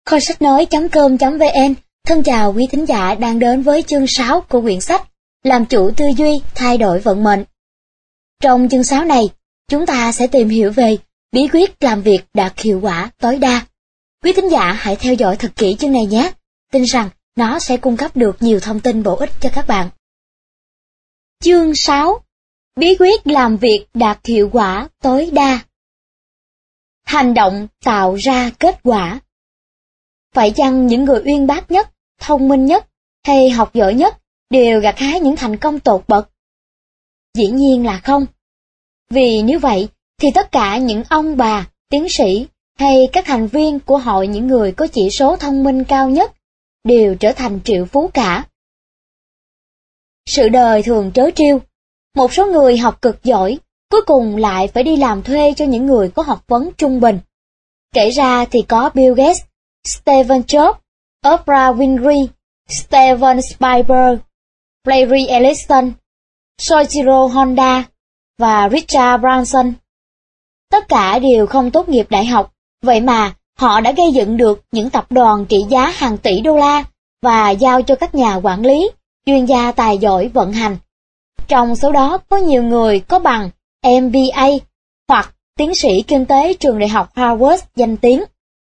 Kho sách nói.com.vn thân chào quý thính giả đang đến với chương 6 của quyển sách Làm chủ tư duy, thay đổi vận mệnh. Trong chương 6 này, chúng ta sẽ tìm hiểu về bí quyết làm việc đạt hiệu quả tối đa. Quý thính giả hãy theo dõi thật kỹ chương này nhé, tin rằng nó sẽ cung cấp được nhiều thông tin bổ ích cho các bạn. Chương 6. Bí quyết làm việc đạt hiệu quả tối đa. Hành động tạo ra kết quả. Phải chăng những người uyên bác nhất, thông minh nhất hay học giỏi nhất đều gặt hái những thành công tột bậc? Dĩ nhiên là không. Vì nếu vậy thì tất cả những ông bà, tiến sĩ hay các thành viên của hội những người có chỉ số thông minh cao nhất đều trở thành triệu phú cả. Sự đời thường trớ trêu, một số người học cực giỏi cuối cùng lại phải đi làm thuê cho những người có học vấn trung bình. Kể ra thì có Bill Gates, Steve Jobs, Oprah Winfrey, Steven Spielberg, Larry Ellison, Soichiro Honda và Richard Branson. Tất cả đều không tốt nghiệp đại học, vậy mà họ đã gây dựng được những tập đoàn trị giá hàng tỷ đô la và giao cho các nhà quản lý, chuyên gia tài giỏi vận hành. Trong số đó có nhiều người có bằng MBA hoặc tiến sĩ kinh tế trường đại học Harvard danh tiếng.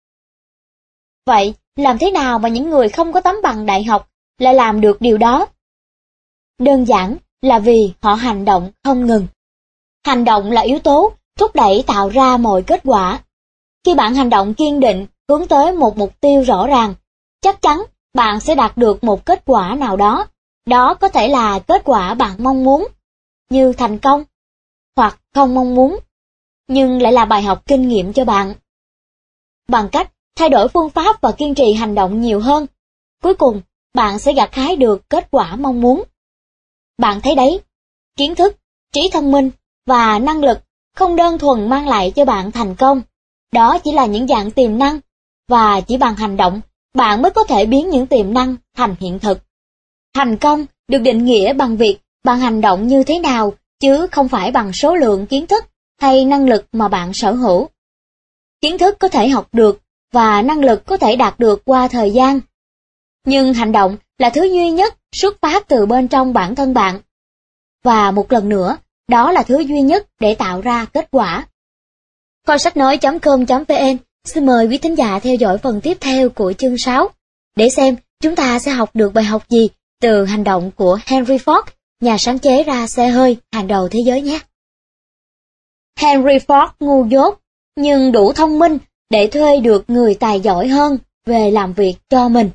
Vậy, làm thế nào mà những người không có tấm bằng đại học lại làm được điều đó? Đơn giản là vì họ hành động không ngừng. Hành động là yếu tố thúc đẩy tạo ra mọi kết quả. Khi bạn hành động kiên định, hướng tới một mục tiêu rõ ràng, chắc chắn bạn sẽ đạt được một kết quả nào đó. Đó có thể là kết quả bạn mong muốn, như thành công, hoặc không mong muốn, nhưng lại là bài học kinh nghiệm cho bạn. Bằng cách thay đổi phương pháp và kiên trì hành động nhiều hơn, cuối cùng bạn sẽ gặt hái được kết quả mong muốn. Bạn thấy đấy, kiến thức, trí thông minh và năng lực không đơn thuần mang lại cho bạn thành công, đó chỉ là những dạng tiềm năng, và chỉ bằng hành động, bạn mới có thể biến những tiềm năng thành hiện thực. Thành công được định nghĩa bằng việc bạn hành động như thế nào, chứ không phải bằng số lượng kiến thức hay năng lực mà bạn sở hữu. Kiến thức có thể học được và năng lực có thể đạt được qua thời gian. Nhưng hành động là thứ duy nhất xuất phát từ bên trong bản thân bạn. Và một lần nữa, đó là thứ duy nhất để tạo ra kết quả. Kho sách nói.com.vn xin mời quý thính giả theo dõi phần tiếp theo của chương 6 để xem chúng ta sẽ học được bài học gì từ hành động của Henry Ford, nhà sáng chế ra xe hơi hàng đầu thế giới nhé. Henry Ford ngu dốt, nhưng đủ thông minh để thuê được người tài giỏi hơn về làm việc cho mình.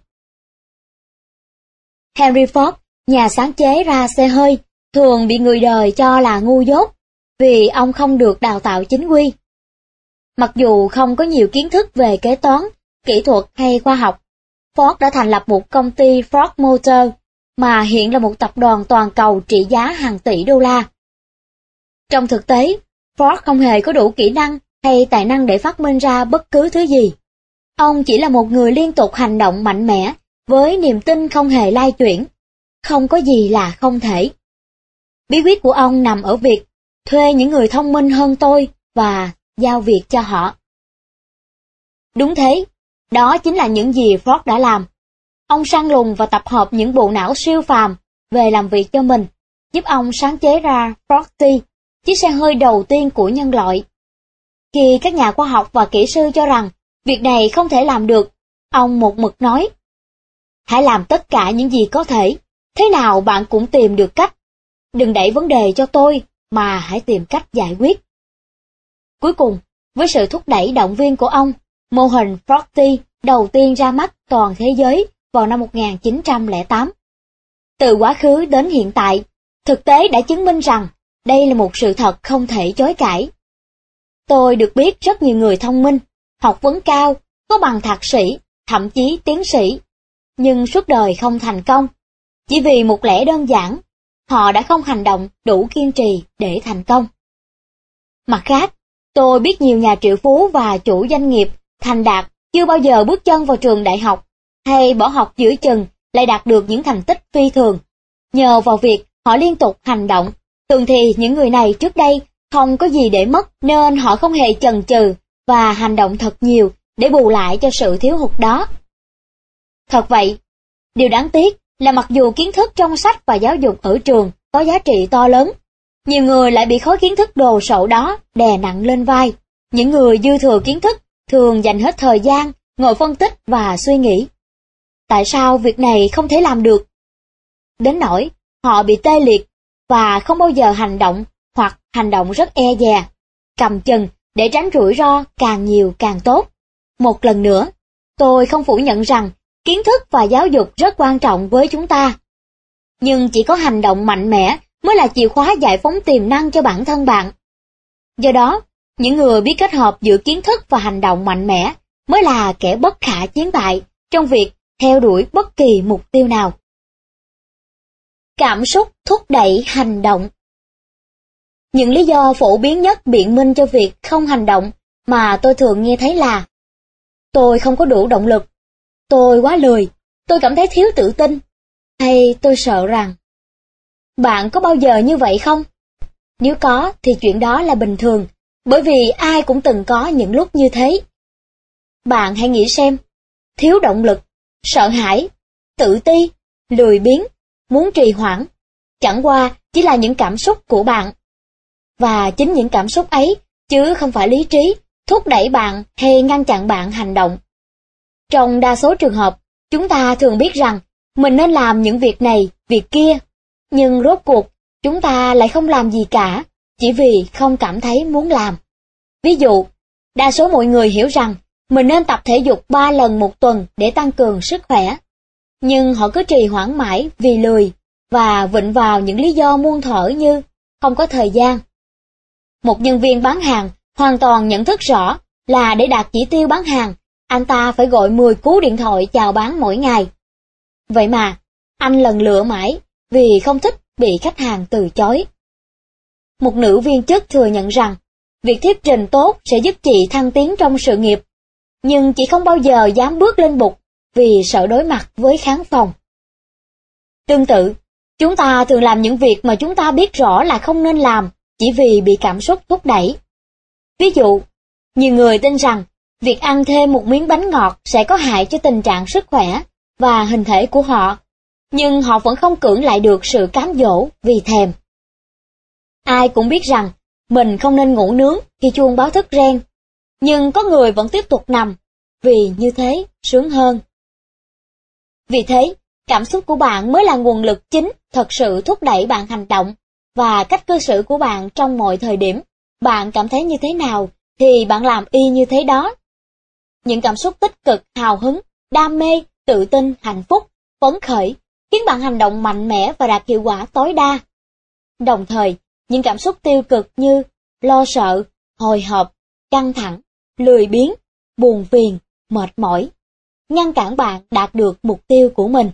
Henry Ford, nhà sáng chế ra xe hơi, thường bị người đời cho là ngu dốt vì ông không được đào tạo chính quy. Mặc dù không có nhiều kiến thức về kế toán, kỹ thuật hay khoa học, Ford đã thành lập một công ty Ford Motor mà hiện là một tập đoàn toàn cầu trị giá hàng tỷ đô la. Trong thực tế, Ford không hề có đủ kỹ năng hay tài năng để phát minh ra bất cứ thứ gì. Ông chỉ là một người liên tục hành động mạnh mẽ, với niềm tin không hề lai chuyển. Không có gì là không thể. Bí quyết của ông nằm ở việc thuê những người thông minh hơn tôi và giao việc cho họ. Đúng thế, đó chính là những gì Ford đã làm. Ông săn lùng và tập hợp những bộ não siêu phàm về làm việc cho mình, giúp ông sáng chế ra Ford T, chiếc xe hơi đầu tiên của nhân loại. Khi các nhà khoa học và kỹ sư cho rằng việc này không thể làm được, ông một mực nói: hãy làm tất cả những gì có thể, thế nào bạn cũng tìm được cách. Đừng đẩy vấn đề cho tôi, mà hãy tìm cách giải quyết. Cuối cùng, với sự thúc đẩy động viên của ông, mô hình Ford T đầu tiên ra mắt toàn thế giới vào năm 1908. Từ quá khứ đến hiện tại, thực tế đã chứng minh rằng đây là một sự thật không thể chối cãi. Tôi được biết rất nhiều người thông minh, học vấn cao, có bằng thạc sĩ, thậm chí tiến sĩ, nhưng suốt đời không thành công. Chỉ vì một lẽ đơn giản, họ đã không hành động đủ kiên trì để thành công. Mặt khác, tôi biết nhiều nhà triệu phú và chủ doanh nghiệp thành đạt chưa bao giờ bước chân vào trường đại học, hay bỏ học giữa chừng lại đạt được những thành tích phi thường. Nhờ vào việc họ liên tục hành động, thường thì những người này trước đây không có gì để mất nên họ không hề chần chừ và hành động thật nhiều để bù lại cho sự thiếu hụt đó. Thật vậy, điều đáng tiếc là mặc dù kiến thức trong sách và giáo dục ở trường có giá trị to lớn, nhiều người lại bị khối kiến thức đồ sộ đó đè nặng lên vai. Những người dư thừa kiến thức thường dành hết thời gian ngồi phân tích và suy nghĩ. Tại sao việc này không thể làm được? Đến nỗi họ bị tê liệt và không bao giờ hành động, hoặc hành động rất e dè, cầm chừng để tránh rủi ro càng nhiều càng tốt. Một lần nữa, tôi không phủ nhận rằng kiến thức và giáo dục rất quan trọng với chúng ta. Nhưng chỉ có hành động mạnh mẽ mới là chìa khóa giải phóng tiềm năng cho bản thân bạn. Do đó, những người biết kết hợp giữa kiến thức và hành động mạnh mẽ mới là kẻ bất khả chiến bại trong việc theo đuổi bất kỳ mục tiêu nào. Cảm xúc thúc đẩy hành động. Những lý do phổ biến nhất biện minh cho việc không hành động mà tôi thường nghe thấy là: tôi không có đủ động lực, tôi quá lười, tôi cảm thấy thiếu tự tin, hay tôi sợ rằng. Bạn có bao giờ như vậy không? Nếu có thì chuyện đó là bình thường, bởi vì ai cũng từng có những lúc như thế. Bạn hãy nghĩ xem, thiếu động lực, sợ hãi, tự ti, lười biếng, muốn trì hoãn, chẳng qua chỉ là những cảm xúc của bạn. Và chính những cảm xúc ấy, chứ không phải lý trí, thúc đẩy bạn hay ngăn chặn bạn hành động. Trong đa số trường hợp, chúng ta thường biết rằng mình nên làm những việc này, việc kia, nhưng rốt cuộc chúng ta lại không làm gì cả, chỉ vì không cảm thấy muốn làm. Ví dụ, đa số mọi người hiểu rằng mình nên tập thể dục 3 lần một tuần để tăng cường sức khỏe, nhưng họ cứ trì hoãn mãi vì lười và vịn vào những lý do muôn thuở như không có thời gian. Một nhân viên bán hàng hoàn toàn nhận thức rõ là để đạt chỉ tiêu bán hàng, anh ta phải gọi 10 cú điện thoại chào bán mỗi ngày. Vậy mà, anh lần lựa mãi vì không thích bị khách hàng từ chối. Một nữ viên chức thừa nhận rằng việc thuyết trình tốt sẽ giúp chị thăng tiến trong sự nghiệp, nhưng chị không bao giờ dám bước lên bục vì sợ đối mặt với khán phòng. Tương tự, chúng ta thường làm những việc mà chúng ta biết rõ là không nên làm chỉ vì bị cảm xúc thúc đẩy. Ví dụ, nhiều người tin rằng việc ăn thêm một miếng bánh ngọt sẽ có hại cho tình trạng sức khỏe và hình thể của họ, nhưng họ vẫn không cưỡng lại được sự cám dỗ vì thèm. Ai cũng biết rằng mình không nên ngủ nướng khi chuông báo thức reng, nhưng có người vẫn tiếp tục nằm, vì như thế sướng hơn. Vì thế, cảm xúc của bạn mới là nguồn lực chính thật sự thúc đẩy bạn hành động, và cách cư xử của bạn trong mọi thời điểm. Bạn cảm thấy như thế nào thì bạn làm y như thế đó. Những cảm xúc tích cực, hào hứng, đam mê, tự tin, hạnh phúc, phấn khởi khiến bạn hành động mạnh mẽ và đạt hiệu quả tối đa. Đồng thời, những cảm xúc tiêu cực như lo sợ, hồi hộp, căng thẳng, lười biếng, buồn phiền, mệt mỏi ngăn cản bạn đạt được mục tiêu của mình.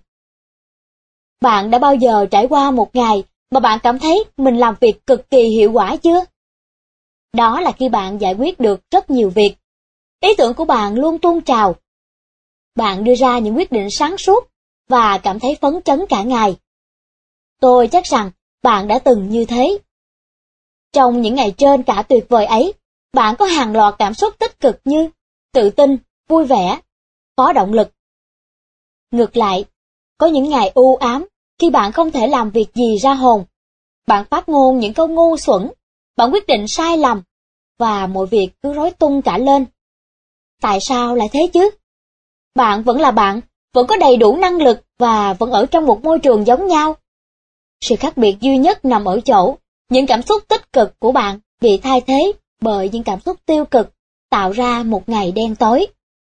Bạn đã bao giờ trải qua một ngày mà bạn cảm thấy mình làm việc cực kỳ hiệu quả chưa? Đó là khi bạn giải quyết được rất nhiều việc. Ý tưởng của bạn luôn tuôn trào. Bạn đưa ra những quyết định sáng suốt và cảm thấy phấn chấn cả ngày. Tôi chắc rằng bạn đã từng như thế. Trong những ngày trên cả tuyệt vời ấy, bạn có hàng loạt cảm xúc tích cực như tự tin, vui vẻ, có động lực. Ngược lại, có những ngày u ám khi bạn không thể làm việc gì ra hồn. Bạn phát ngôn những câu ngu xuẩn, bạn quyết định sai lầm, và mọi việc cứ rối tung cả lên. Tại sao lại thế chứ? Bạn vẫn là bạn, vẫn có đầy đủ năng lực và vẫn ở trong một môi trường giống nhau. Sự khác biệt duy nhất nằm ở chỗ, những cảm xúc tích cực của bạn bị thay thế bởi những cảm xúc tiêu cực, tạo ra một ngày đen tối.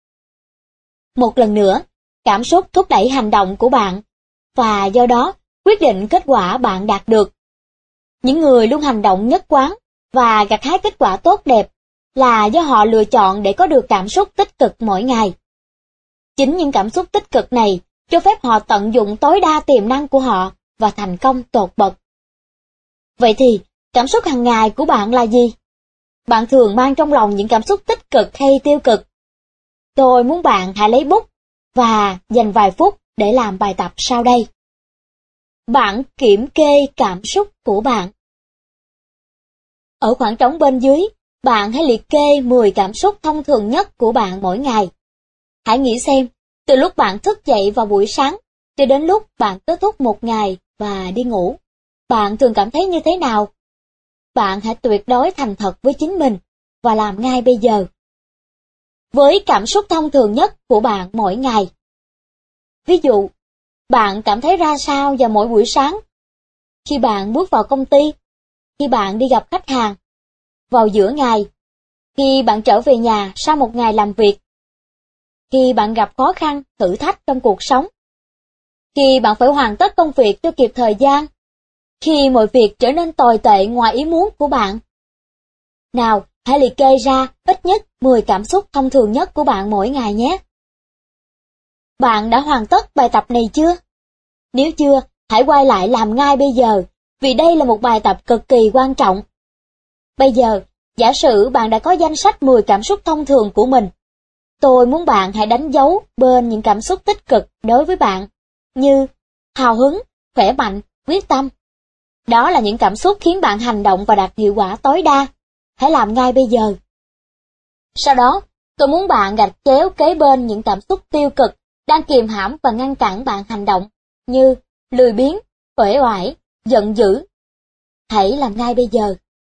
Một lần nữa, cảm xúc thúc đẩy hành động của bạn, và do đó quyết định kết quả bạn đạt được. Những người luôn hành động nhất quán và gặt hái kết quả tốt đẹp là do họ lựa chọn để có được cảm xúc tích cực mỗi ngày. Chính những cảm xúc tích cực này cho phép họ tận dụng tối đa tiềm năng của họ và thành công tột bậc. Vậy thì, cảm xúc hàng ngày của bạn là gì? Bạn thường mang trong lòng những cảm xúc tích cực hay tiêu cực? Tôi muốn bạn hãy lấy bút và dành vài phút để làm bài tập sau đây. Bảng kiểm kê cảm xúc của bạn. Ở khoảng trống bên dưới, bạn hãy liệt kê 10 cảm xúc thông thường nhất của bạn mỗi ngày. Hãy nghĩ xem, Từ lúc bạn thức dậy vào buổi sáng, cho đến lúc bạn kết thúc một ngày và đi ngủ, bạn thường cảm thấy như thế nào? Bạn hãy tuyệt đối thành thật với chính mình và làm ngay bây giờ. Với cảm xúc thông thường nhất của bạn mỗi ngày. Ví dụ, bạn cảm thấy ra sao vào mỗi buổi sáng? Khi bạn bước vào công ty, khi bạn đi gặp khách hàng, vào giữa ngày, khi bạn trở về nhà sau một ngày làm việc, khi bạn gặp khó khăn, thử thách trong cuộc sống, khi bạn phải hoàn tất công việc cho kịp thời gian, khi mọi việc trở nên tồi tệ ngoài ý muốn của bạn. Nào, hãy liệt kê ra ít nhất 10 cảm xúc thông thường nhất của bạn mỗi ngày nhé. Bạn đã hoàn tất bài tập này chưa? Nếu chưa, hãy quay lại làm ngay bây giờ, vì đây là một bài tập cực kỳ quan trọng. Bây giờ, giả sử bạn đã có danh sách 10 cảm xúc thông thường của mình. Tôi muốn bạn hãy đánh dấu bên những cảm xúc tích cực đối với bạn, như hào hứng, khỏe mạnh, quyết tâm. Đó là những cảm xúc khiến bạn hành động và đạt hiệu quả tối đa. Hãy làm ngay bây giờ. Sau đó, tôi muốn bạn gạch chéo kế bên những cảm xúc tiêu cực đang kìm hãm và ngăn cản bạn hành động, như lười biếng, uể oải, giận dữ. Hãy làm ngay bây giờ.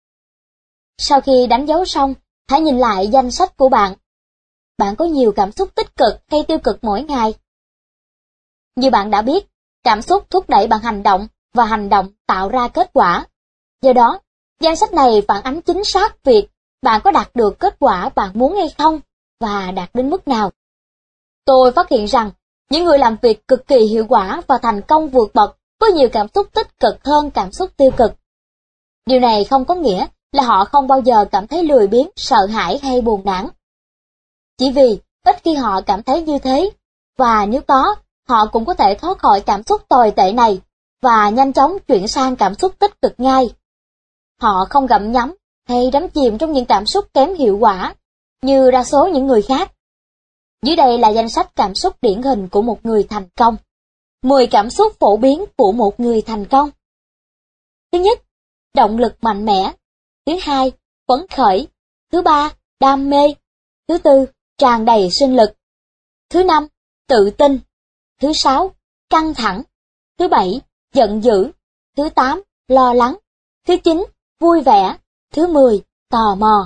Sau khi đánh dấu xong, hãy nhìn lại danh sách của bạn. Bạn có nhiều cảm xúc tích cực hay tiêu cực mỗi ngày? Như bạn đã biết, cảm xúc thúc đẩy bạn hành động và hành động tạo ra kết quả. Do đó, danh sách này phản ánh chính xác việc bạn có đạt được kết quả bạn muốn hay không và đạt đến mức nào. Tôi phát hiện rằng, những người làm việc cực kỳ hiệu quả và thành công vượt bậc có nhiều cảm xúc tích cực hơn cảm xúc tiêu cực. Điều này không có nghĩa là họ không bao giờ cảm thấy lười biếng, sợ hãi hay buồn nản. Chỉ vì ít khi họ cảm thấy như thế, và nếu có, họ cũng có thể thoát khỏi cảm xúc tồi tệ này và nhanh chóng chuyển sang cảm xúc tích cực ngay. Họ không gặm nhấm hay đắm chìm trong những cảm xúc kém hiệu quả như đa số những người khác. Dưới đây là danh sách cảm xúc điển hình của một người thành công. 10 cảm xúc phổ biến của một người thành công. Thứ nhất, động lực mạnh mẽ. Thứ hai, phấn khởi. Thứ ba, đam mê. Thứ tư, tràn đầy sinh lực. Thứ năm, tự tin. Thứ sáu, căng thẳng. Thứ bảy, giận dữ. Thứ tám, lo lắng. Thứ chín, vui vẻ. Thứ 10, tò mò.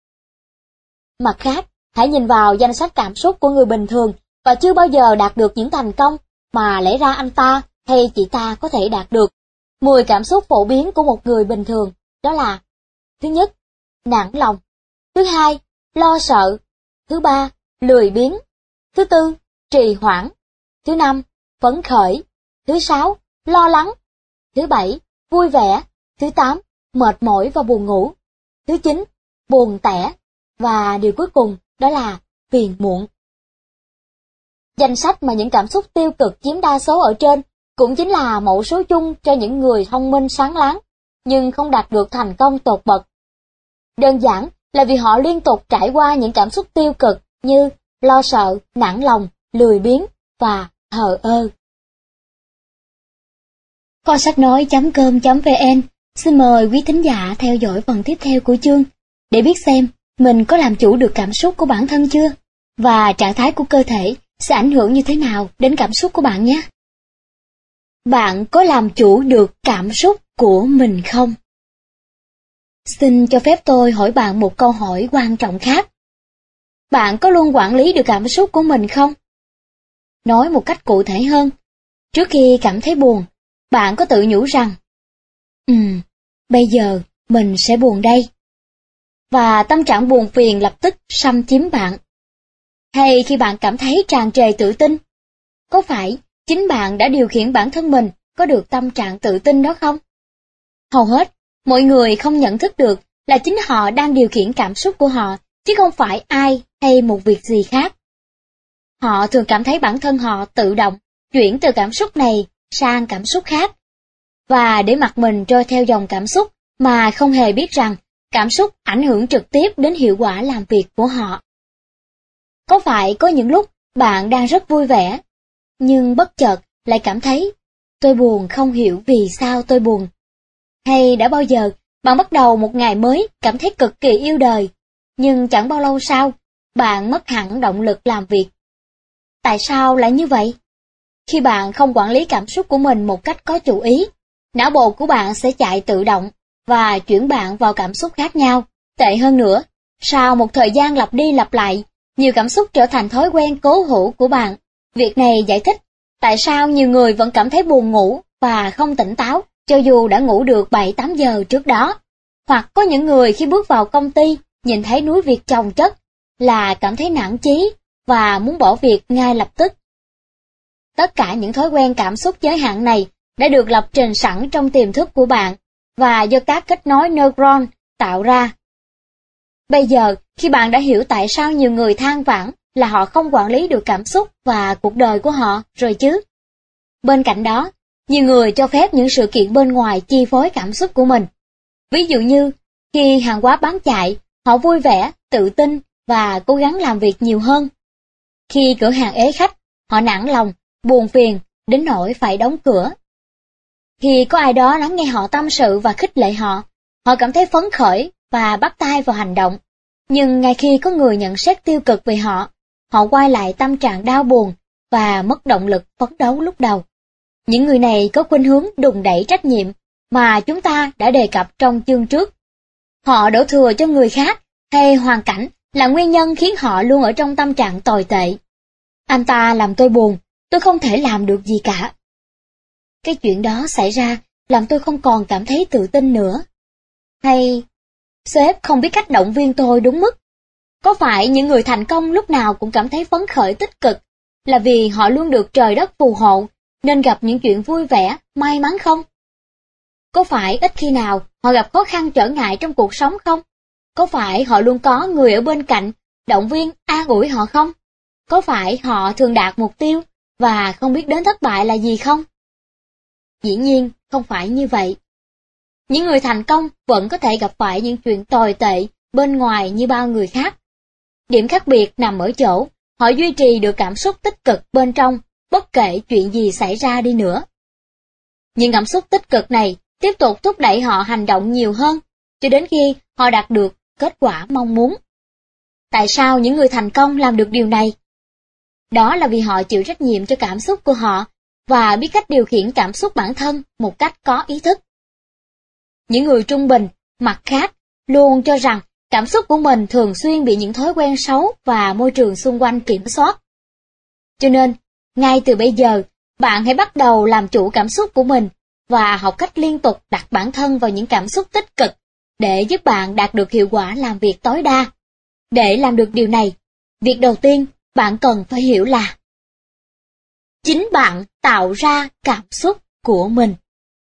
Mặt khác, hãy nhìn vào danh sách cảm xúc của người bình thường và chưa bao giờ đạt được những thành công mà lẽ ra anh ta hay chị ta có thể đạt được. 10 cảm xúc phổ biến của một người bình thường đó là: thứ nhất, nản lòng. Thứ hai, lo sợ. Thứ ba, lười biếng. Thứ tư, trì hoãn. Thứ năm, phấn khởi. Thứ sáu, lo lắng. Thứ bảy, vui vẻ. Thứ tám, mệt mỏi và buồn ngủ. Thứ chín, buồn tẻ. Và điều cuối cùng đó là phiền muộn. Danh sách mà những cảm xúc tiêu cực chiếm đa số ở trên cũng chính là mẫu số chung cho những người thông minh sáng láng, nhưng không đạt được thành công tột bậc. Đơn giản là vì họ liên tục trải qua những cảm xúc tiêu cực như lo sợ, nản lòng, lười biếng và thờ ơ. Kho sách nói.com.vn xin mời quý thính giả theo dõi phần tiếp theo của chương để biết xem mình có làm chủ được cảm xúc của bản thân chưa, và trạng thái của cơ thể sẽ ảnh hưởng như thế nào đến cảm xúc của bạn nhé. Bạn có làm chủ được cảm xúc của mình không? Xin cho phép tôi hỏi bạn một câu hỏi quan trọng khác. Bạn có luôn quản lý được cảm xúc của mình không? Nói một cách cụ thể hơn, trước khi cảm thấy buồn, bạn có tự nhủ rằng, bây giờ mình sẽ buồn đây. Và tâm trạng buồn phiền lập tức xâm chiếm bạn. Hay khi bạn cảm thấy tràn trề tự tin, có phải chính bạn đã điều khiển bản thân mình có được tâm trạng tự tin đó không? Hầu hết, mọi người không nhận thức được là chính họ đang điều khiển cảm xúc của họ, chứ không phải ai hay một việc gì khác. Họ thường cảm thấy bản thân họ tự động chuyển từ cảm xúc này sang cảm xúc khác, và để mặc mình trôi theo dòng cảm xúc mà không hề biết rằng cảm xúc ảnh hưởng trực tiếp đến hiệu quả làm việc của họ. Có phải có những lúc bạn đang rất vui vẻ, nhưng bất chợt lại cảm thấy tôi buồn không hiểu vì sao tôi buồn? Hay đã bao giờ bạn bắt đầu một ngày mới cảm thấy cực kỳ yêu đời, nhưng chẳng bao lâu sau, bạn mất hẳn động lực làm việc? Tại sao lại như vậy? Khi bạn không quản lý cảm xúc của mình một cách có chủ ý, não bộ của bạn sẽ chạy tự động và chuyển bạn vào cảm xúc khác nhau. Tệ hơn nữa, sau một thời gian lặp đi lặp lại, nhiều cảm xúc trở thành thói quen cố hữu của bạn. Việc này giải thích tại sao nhiều người vẫn cảm thấy buồn ngủ và không tỉnh táo cho dù đã ngủ được 7-8 giờ trước đó. Hoặc có những người khi bước vào công ty, nhìn thấy núi việc chồng chất là cảm thấy nản chí và muốn bỏ việc ngay lập tức. Tất cả những thói quen cảm xúc giới hạn này đã được lập trình sẵn trong tiềm thức của bạn và do các kết nối neuron tạo ra. Bây giờ, khi bạn đã hiểu tại sao nhiều người than vãn là họ không quản lý được cảm xúc và cuộc đời của họ rồi chứ. Bên cạnh đó, nhiều người cho phép những sự kiện bên ngoài chi phối cảm xúc của mình. Ví dụ như, khi hàng hóa bán chạy, họ vui vẻ, tự tin và cố gắng làm việc nhiều hơn. Khi cửa hàng ế khách, họ nản lòng, buồn phiền, đến nỗi phải đóng cửa. Khi có ai đó lắng nghe họ tâm sự và khích lệ họ, họ cảm thấy phấn khởi và bắt tay vào hành động. Nhưng ngay khi có người nhận xét tiêu cực về họ, họ quay lại tâm trạng đau buồn và mất động lực phấn đấu lúc đầu. Những người này có khuynh hướng đùn đẩy trách nhiệm mà chúng ta đã đề cập trong chương trước. Họ đổ thừa cho người khác hay hoàn cảnh là nguyên nhân khiến họ luôn ở trong tâm trạng tồi tệ. Anh ta làm tôi buồn, tôi không thể làm được gì cả. Cái chuyện đó xảy ra làm tôi không còn cảm thấy tự tin nữa. Hay, sếp không biết cách động viên tôi đúng mức. Có phải những người thành công lúc nào cũng cảm thấy phấn khởi tích cực là vì họ luôn được trời đất phù hộ nên gặp những chuyện vui vẻ, may mắn không? Có phải ít khi nào họ gặp khó khăn trở ngại trong cuộc sống không? Có phải họ luôn có người ở bên cạnh, động viên, an ủi họ không? Có phải họ thường đạt mục tiêu và không biết đến thất bại là gì không? Dĩ nhiên, không phải như vậy. Những người thành công vẫn có thể gặp phải những chuyện tồi tệ bên ngoài như bao người khác. Điểm khác biệt nằm ở chỗ, họ duy trì được cảm xúc tích cực bên trong, bất kể chuyện gì xảy ra đi nữa. Những cảm xúc tích cực này tiếp tục thúc đẩy họ hành động nhiều hơn, cho đến khi họ đạt được kết quả mong muốn. Tại sao những người thành công làm được điều này? Đó là vì họ chịu trách nhiệm cho cảm xúc của họ và biết cách điều khiển cảm xúc bản thân một cách có ý thức. Những người trung bình, mặt khác, luôn cho rằng cảm xúc của mình thường xuyên bị những thói quen xấu và môi trường xung quanh kiểm soát. Cho nên, ngay từ bây giờ, bạn hãy bắt đầu làm chủ cảm xúc của mình và học cách liên tục đặt bản thân vào những cảm xúc tích cực để giúp bạn đạt được hiệu quả làm việc tối đa. Để làm được điều này, việc đầu tiên bạn cần phải hiểu là chính bạn tạo ra cảm xúc của mình.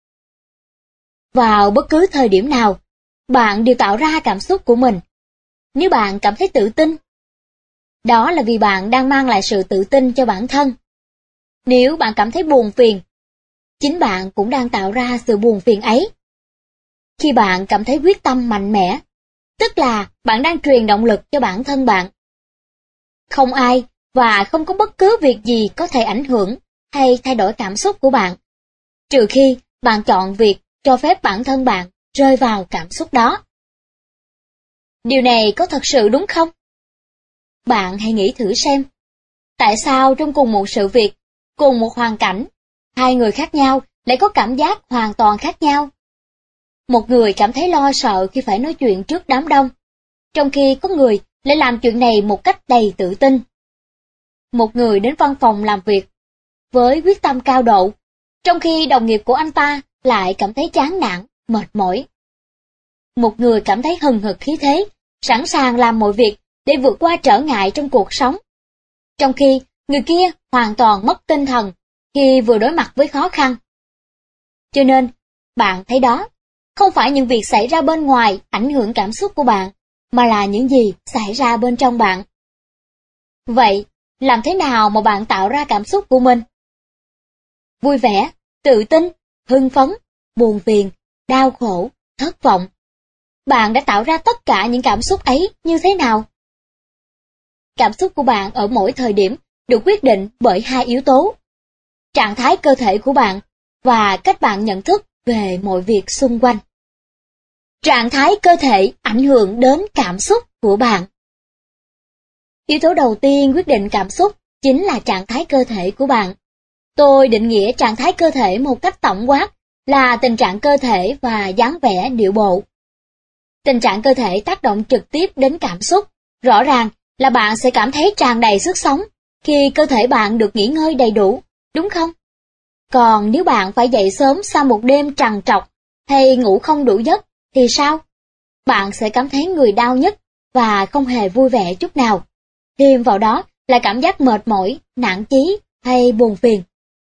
Vào bất cứ thời điểm nào, bạn đều tạo ra cảm xúc của mình. Nếu bạn cảm thấy tự tin, đó là vì bạn đang mang lại sự tự tin cho bản thân. Nếu bạn cảm thấy buồn phiền, chính bạn cũng đang tạo ra sự buồn phiền ấy. Khi bạn cảm thấy quyết tâm mạnh mẽ, tức là bạn đang truyền động lực cho bản thân bạn. Không ai và không có bất cứ việc gì có thể ảnh hưởng hay thay đổi cảm xúc của bạn, trừ khi bạn chọn việc cho phép bản thân bạn rơi vào cảm xúc đó. Điều này có thật sự đúng không? Bạn hãy nghĩ thử xem. Tại sao trong cùng một sự việc, cùng một hoàn cảnh, hai người khác nhau lại có cảm giác hoàn toàn khác nhau? Một người cảm thấy lo sợ khi phải nói chuyện trước đám đông, trong khi có người lại làm chuyện này một cách đầy tự tin. Một người đến văn phòng làm việc với quyết tâm cao độ, trong khi đồng nghiệp của anh ta lại cảm thấy chán nản, mệt mỏi. Một người cảm thấy hừng hực khí thế, sẵn sàng làm mọi việc để vượt qua trở ngại trong cuộc sống, trong khi người kia hoàn toàn mất tinh thần khi vừa đối mặt với khó khăn. Cho nên, bạn thấy đó, không phải những việc xảy ra bên ngoài ảnh hưởng cảm xúc của bạn, mà là những gì xảy ra bên trong bạn. Vậy, làm thế nào mà bạn tạo ra cảm xúc của mình? Vui vẻ, tự tin, hưng phấn, buồn phiền, đau khổ, thất vọng. Bạn đã tạo ra tất cả những cảm xúc ấy như thế nào? Cảm xúc của bạn ở mỗi thời điểm được quyết định bởi hai yếu tố: trạng thái cơ thể của bạn và cách bạn nhận thức về mọi việc xung quanh. Trạng thái cơ thể ảnh hưởng đến cảm xúc của bạn. Yếu tố đầu tiên quyết định cảm xúc chính là trạng thái cơ thể của bạn. Tôi định nghĩa trạng thái cơ thể một cách tổng quát là tình trạng cơ thể và dáng vẻ điệu bộ. Tình trạng cơ thể tác động trực tiếp đến cảm xúc. Rõ ràng là bạn sẽ cảm thấy tràn đầy sức sống khi cơ thể bạn được nghỉ ngơi đầy đủ, đúng không? Còn nếu bạn phải dậy sớm sau một đêm trằn trọc hay ngủ không đủ giấc thì sao? Bạn sẽ cảm thấy người đau nhức và không hề vui vẻ chút nào. Thêm vào đó là cảm giác mệt mỏi, nản chí hay buồn phiền.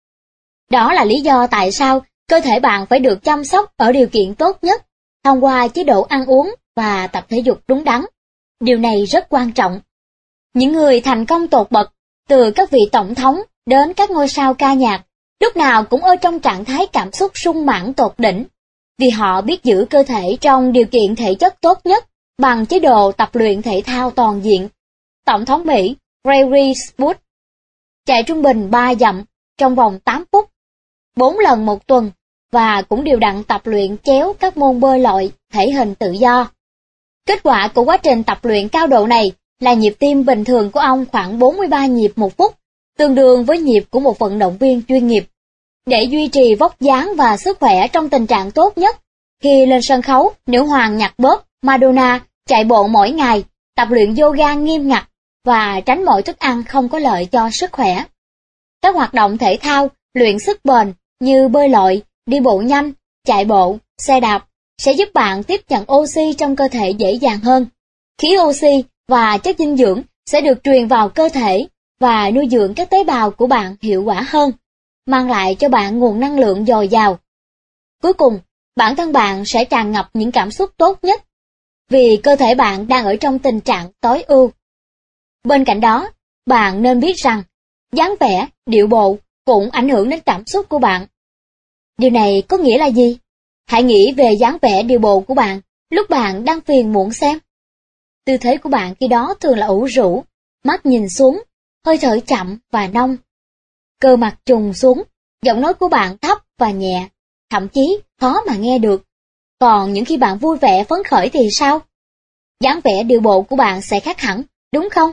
Đó là lý do tại sao cơ thể bạn phải được chăm sóc ở điều kiện tốt nhất thông qua chế độ ăn uống và tập thể dục đúng đắn. Điều này rất quan trọng. Những người thành công tột bậc, từ các vị tổng thống đến các ngôi sao ca nhạc, lúc nào cũng ở trong trạng thái cảm xúc sung mãn tột đỉnh, vì họ biết giữ cơ thể trong điều kiện thể chất tốt nhất bằng chế độ tập luyện thể thao toàn diện. Tổng thống Mỹ George Bush chạy trung bình 3 dặm trong vòng 8 phút, 4 lần một tuần, và cũng đều đặn tập luyện chéo các môn bơi lội, thể hình tự do. Kết quả của quá trình tập luyện cao độ này là nhịp tim bình thường của ông khoảng 43 nhịp một phút, tương đương với nhịp của một vận động viên chuyên nghiệp. Để duy trì vóc dáng và sức khỏe trong tình trạng tốt nhất, khi lên sân khấu, nữ hoàng nhạc pop Madonna chạy bộ mỗi ngày, tập luyện yoga nghiêm ngặt và tránh mọi thức ăn không có lợi cho sức khỏe. Các hoạt động thể thao, luyện sức bền như bơi lội, đi bộ nhanh, chạy bộ, xe đạp sẽ giúp bạn tiếp nhận oxy trong cơ thể dễ dàng hơn. Khí oxy và chất dinh dưỡng sẽ được truyền vào cơ thể và nuôi dưỡng các tế bào của bạn hiệu quả hơn, mang lại cho bạn nguồn năng lượng dồi dào. Cuối cùng, bản thân bạn sẽ tràn ngập những cảm xúc tốt nhất, vì cơ thể bạn đang ở trong tình trạng tối ưu. Bên cạnh đó, bạn nên biết rằng, dáng vẻ, điệu bộ cũng ảnh hưởng đến cảm xúc của bạn. Điều này có nghĩa là gì? Hãy nghĩ về dáng vẻ điệu bộ của bạn lúc bạn đang phiền muộn xem. Tư thế của bạn khi đó thường là ủ rũ, mắt nhìn xuống, hơi thở chậm và nông. Cơ mặt trùng xuống, giọng nói của bạn thấp và nhẹ, thậm chí khó mà nghe được. Còn những khi bạn vui vẻ phấn khởi thì sao? Dáng vẻ điệu bộ của bạn sẽ khác hẳn, đúng không?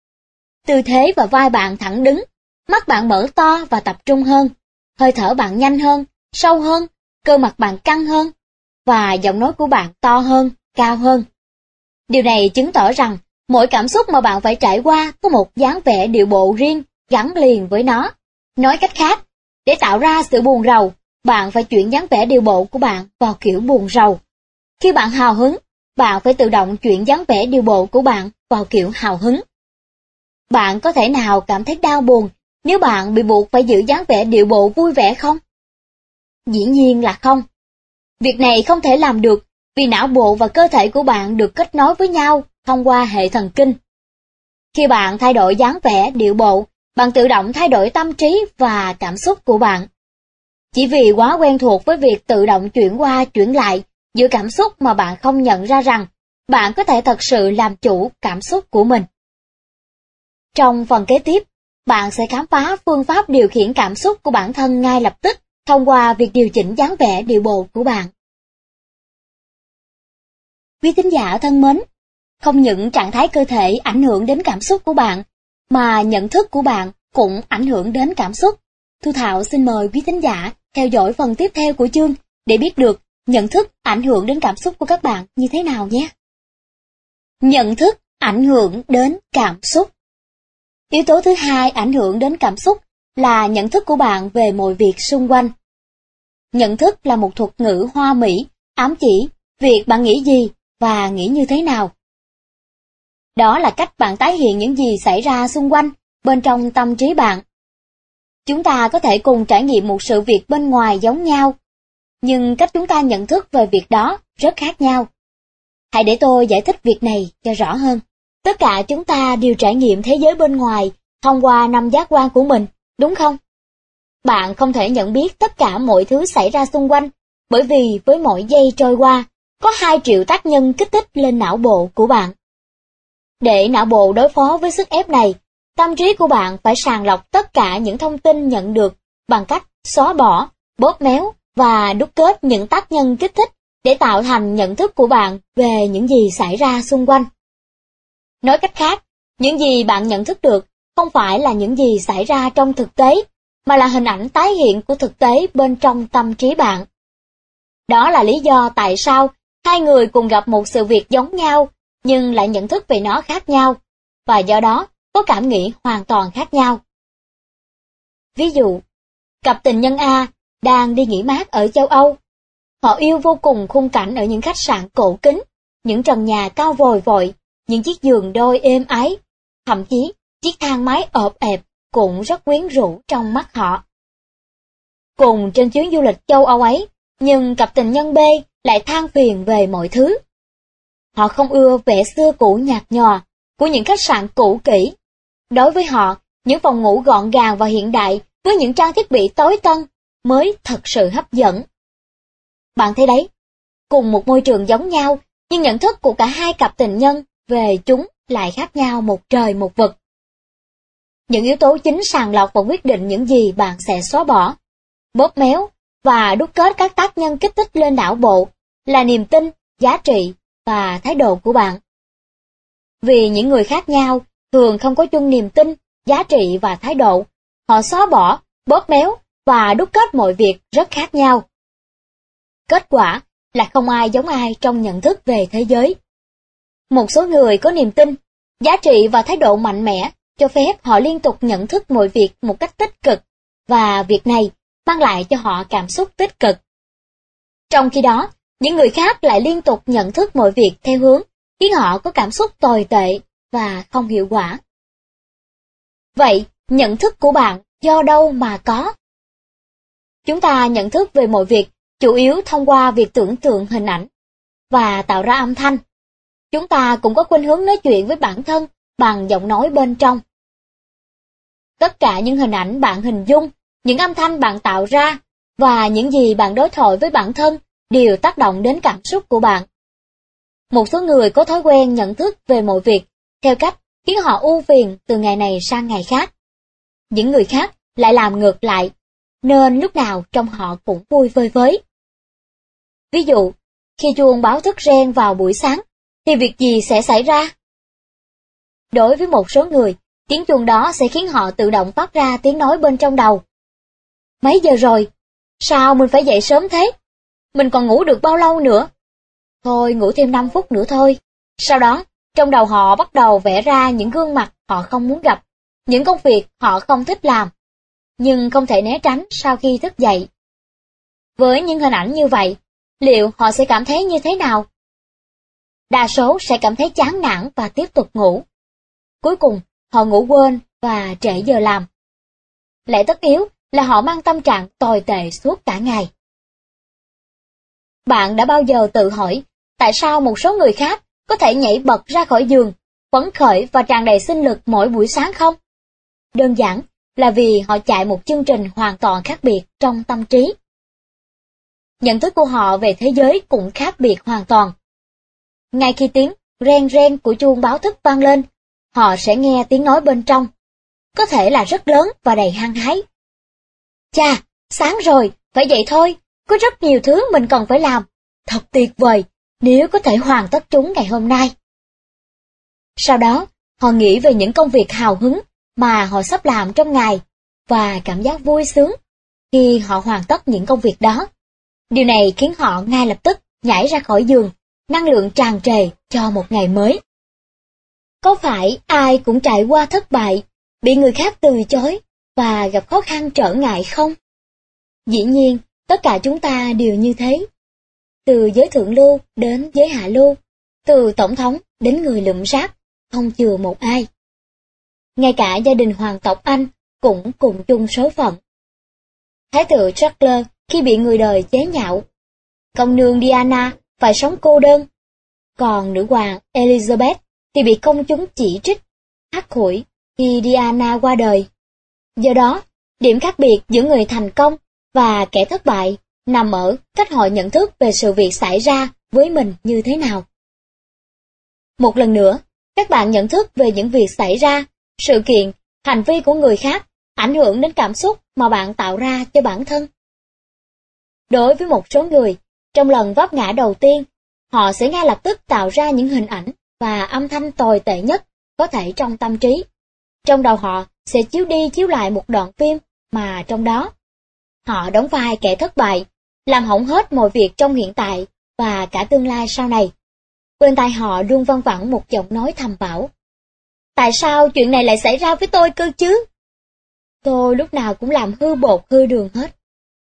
Tư thế và vai bạn thẳng đứng, mắt bạn mở to và tập trung hơn, hơi thở bạn nhanh hơn, sâu hơn, cơ mặt bạn căng hơn, và giọng nói của bạn to hơn, cao hơn. Điều này chứng tỏ rằng mỗi cảm xúc mà bạn phải trải qua có một dáng vẻ điệu bộ riêng gắn liền với nó. Nói cách khác, để tạo ra sự buồn rầu, bạn phải chuyển dáng vẻ điệu bộ của bạn vào kiểu buồn rầu. Khi bạn hào hứng, bạn phải tự động chuyển dáng vẻ điệu bộ của bạn vào kiểu hào hứng. Bạn có thể nào cảm thấy đau buồn nếu bạn bị buộc phải giữ dáng vẻ điệu bộ vui vẻ không? Dĩ nhiên là không. Việc này không thể làm được vì não bộ và cơ thể của bạn được kết nối với nhau thông qua hệ thần kinh. Khi bạn thay đổi dáng vẻ điệu bộ, bạn tự động thay đổi tâm trí và cảm xúc của bạn. Chỉ vì quá quen thuộc với việc tự động chuyển qua chuyển lại giữa cảm xúc mà bạn không nhận ra rằng bạn có thể thật sự làm chủ cảm xúc của mình. Trong phần kế tiếp, bạn sẽ khám phá phương pháp điều khiển cảm xúc của bản thân ngay lập tức thông qua việc điều chỉnh dáng vẻ điệu bộ của bạn. Quý thính giả thân mến, không những trạng thái cơ thể ảnh hưởng đến cảm xúc của bạn, mà nhận thức của bạn cũng ảnh hưởng đến cảm xúc. Thu Thảo xin mời quý thính giả theo dõi phần tiếp theo của chương để biết được nhận thức ảnh hưởng đến cảm xúc của các bạn như thế nào nhé. Nhận thức ảnh hưởng đến cảm xúc. Yếu tố thứ hai ảnh hưởng đến cảm xúc là nhận thức của bạn về mọi việc xung quanh. Nhận thức là một thuật ngữ Hoa Mỹ ám chỉ việc bạn nghĩ gì và nghĩ như thế nào. Đó là cách bạn tái hiện những gì xảy ra xung quanh bên trong tâm trí bạn. Chúng ta có thể cùng trải nghiệm một sự việc bên ngoài giống nhau, nhưng cách chúng ta nhận thức về việc đó rất khác nhau. Hãy để tôi giải thích việc này cho rõ hơn. Tất cả chúng ta đều trải nghiệm thế giới bên ngoài thông qua 5 giác quan của mình, đúng không? Bạn không thể nhận biết tất cả mọi thứ xảy ra xung quanh, bởi vì với mỗi giây trôi qua, có 2 triệu tác nhân kích thích lên não bộ của bạn. Để não bộ đối phó với sức ép này, tâm trí của bạn phải sàng lọc tất cả những thông tin nhận được bằng cách xóa bỏ, bóp méo và đúc kết những tác nhân kích thích để tạo thành nhận thức của bạn về những gì xảy ra xung quanh. Nói cách khác, những gì bạn nhận thức được không phải là những gì xảy ra trong thực tế, mà là hình ảnh tái hiện của thực tế bên trong tâm trí bạn. Đó là lý do tại sao hai người cùng gặp một sự việc giống nhau, nhưng lại nhận thức về nó khác nhau, và do đó có cảm nghĩ hoàn toàn khác nhau. Ví dụ, cặp tình nhân A đang đi nghỉ mát ở châu Âu. Họ yêu vô cùng khung cảnh ở những khách sạn cổ kính, những trần nhà cao vòi vội, những chiếc giường đôi êm ái, thậm chí chiếc thang máy ộp ẹp cũng rất quyến rũ trong mắt họ. Cùng trên chuyến du lịch châu Âu ấy, nhưng cặp tình nhân B lại than phiền về mọi thứ. Họ không ưa vẻ xưa cũ nhạt nhòa của những khách sạn cũ kỹ. Đối với họ, những phòng ngủ gọn gàng và hiện đại với những trang thiết bị tối tân mới thật sự hấp dẫn. Bạn thấy đấy, cùng một môi trường giống nhau, nhưng nhận thức của cả hai cặp tình nhân về chúng lại khác nhau một trời một vực. Những yếu tố chính sàng lọc và quyết định những gì bạn sẽ xóa bỏ, bóp méo và đúc kết các tác nhân kích thích lên não bộ là niềm tin, giá trị và thái độ của bạn. Vì những người khác nhau thường không có chung niềm tin, giá trị và thái độ, họ xóa bỏ, bóp méo và đúc kết mọi việc rất khác nhau. Kết quả là không ai giống ai trong nhận thức về thế giới. Một số người có niềm tin, giá trị và thái độ mạnh mẽ cho phép họ liên tục nhận thức mọi việc một cách tích cực, và việc này mang lại cho họ cảm xúc tích cực. Trong khi đó, những người khác lại liên tục nhận thức mọi việc theo hướng khiến họ có cảm xúc tồi tệ và không hiệu quả. Vậy, nhận thức của bạn do đâu mà có? Chúng ta nhận thức về mọi việc chủ yếu thông qua việc tưởng tượng hình ảnh và tạo ra âm thanh. Chúng ta cũng có khuynh hướng nói chuyện với bản thân bằng giọng nói bên trong. Tất cả những hình ảnh bạn hình dung, những âm thanh bạn tạo ra và những gì bạn đối thoại với bản thân đều tác động đến cảm xúc của bạn. Một số người có thói quen nhận thức về mọi việc theo cách khiến họ ưu phiền từ ngày này sang ngày khác. Những người khác lại làm ngược lại, nên lúc nào trong họ cũng vui vơi với. Ví dụ, khi chuông báo thức reng vào buổi sáng, thì việc gì sẽ xảy ra? Đối với một số người, tiếng chuông đó sẽ khiến họ tự động phát ra tiếng nói bên trong đầu. Mấy giờ rồi? Sao mình phải dậy sớm thế? Mình còn ngủ được bao lâu nữa? Thôi ngủ thêm 5 phút nữa thôi. Sau đó, trong đầu họ bắt đầu vẽ ra những gương mặt họ không muốn gặp, những công việc họ không thích làm, nhưng không thể né tránh sau khi thức dậy. Với những hình ảnh như vậy, liệu họ sẽ cảm thấy như thế nào? Đa số sẽ cảm thấy chán nản và tiếp tục ngủ. Cuối cùng, họ ngủ quên và trễ giờ làm. Lẽ tất yếu là họ mang tâm trạng tồi tệ suốt cả ngày. Bạn đã bao giờ tự hỏi tại sao một số người khác có thể nhảy bật ra khỏi giường, phấn khởi và tràn đầy sinh lực mỗi buổi sáng không? Đơn giản là vì họ chạy một chương trình hoàn toàn khác biệt trong tâm trí. Nhận thức của họ về thế giới cũng khác biệt hoàn toàn. Ngay khi tiếng reng reng của chuông báo thức vang lên, họ sẽ nghe tiếng nói bên trong, có thể là rất lớn và đầy hăng hái. Chà, sáng rồi, phải dậy thôi, có rất nhiều thứ mình cần phải làm. Thật tuyệt vời, nếu có thể hoàn tất chúng ngày hôm nay. Sau đó, họ nghĩ về những công việc hào hứng mà họ sắp làm trong ngày, và cảm giác vui sướng khi họ hoàn tất những công việc đó. Điều này khiến họ ngay lập tức nhảy ra khỏi giường, năng lượng tràn trề cho một ngày mới. Có phải ai cũng trải qua thất bại, bị người khác từ chối và gặp khó khăn trở ngại không? Dĩ nhiên, tất cả chúng ta đều như thế. Từ giới thượng lưu đến giới hạ lưu, từ tổng thống đến người lượm rác, không chừa một ai. Ngay cả gia đình hoàng tộc Anh cũng cùng chung số phận. Thái tử Charles khi bị người đời chế nhạo, công nương Diana phải sống cô đơn, còn nữ hoàng Elizabeth thì bị công chúng chỉ trích, hắt hủi khi Diana qua đời. Do đó, điểm khác biệt giữa người thành công và kẻ thất bại nằm ở cách họ nhận thức về sự việc xảy ra với mình như thế nào. Một lần nữa, các bạn nhận thức về những việc xảy ra, sự kiện, hành vi của người khác ảnh hưởng đến cảm xúc mà bạn tạo ra cho bản thân. Đối với một số người, trong lần vấp ngã đầu tiên, họ sẽ ngay lập tức tạo ra những hình ảnh và âm thanh tồi tệ nhất có thể trong tâm trí, trong đầu họ sẽ chiếu đi chiếu lại một đoạn phim mà trong đó họ đóng vai kẻ thất bại, làm hỏng hết mọi việc trong hiện tại và cả tương lai sau này. Bên tai họ luôn văng vẳng một giọng nói thầm bảo: tại sao chuyện này lại xảy ra với tôi cơ chứ? Tôi lúc nào cũng làm hư bột hư đường hết.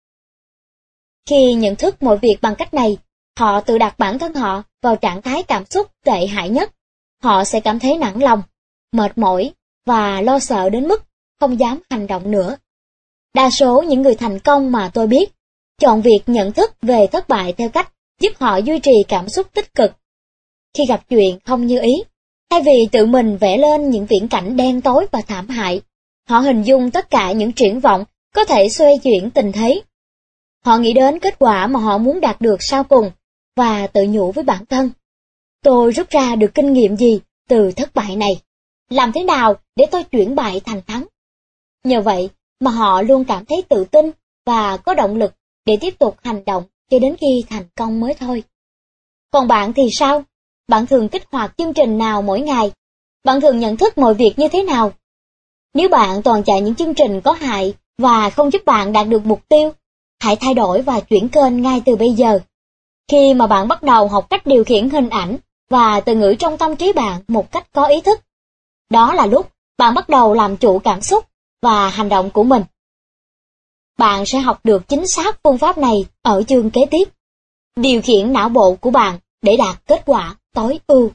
Khi nhận thức mọi việc bằng cách này, họ tự đặt bản thân họ vào trạng thái cảm xúc tệ hại nhất. Họ sẽ cảm thấy nản lòng, mệt mỏi và lo sợ đến mức không dám hành động nữa. Đa số những người thành công mà tôi biết chọn việc nhận thức về thất bại theo cách giúp họ duy trì cảm xúc tích cực. Khi gặp chuyện không như ý, thay vì tự mình vẽ lên những viễn cảnh đen tối và thảm hại, họ hình dung tất cả những triển vọng có thể xoay chuyển tình thế. Họ nghĩ đến kết quả mà họ muốn đạt được sau cùng và tự nhủ với bản thân: tôi rút ra được kinh nghiệm gì từ thất bại này? Làm thế nào để tôi chuyển bại thành thắng? Nhờ vậy mà họ luôn cảm thấy tự tin và có động lực để tiếp tục hành động cho đến khi thành công mới thôi. Còn bạn thì sao? Bạn thường kích hoạt chương trình nào mỗi ngày? Bạn thường nhận thức mọi việc như thế nào? Nếu bạn toàn chạy những chương trình có hại và không giúp bạn đạt được mục tiêu, hãy thay đổi và chuyển kênh ngay từ bây giờ. Khi mà bạn bắt đầu học cách điều khiển hình ảnh và từ ngữ trong tâm trí bạn một cách có ý thức, đó là lúc bạn bắt đầu làm chủ cảm xúc và hành động của mình. Bạn sẽ học được chính xác phương pháp này ở chương kế tiếp: điều khiển não bộ của bạn để đạt kết quả tối ưu.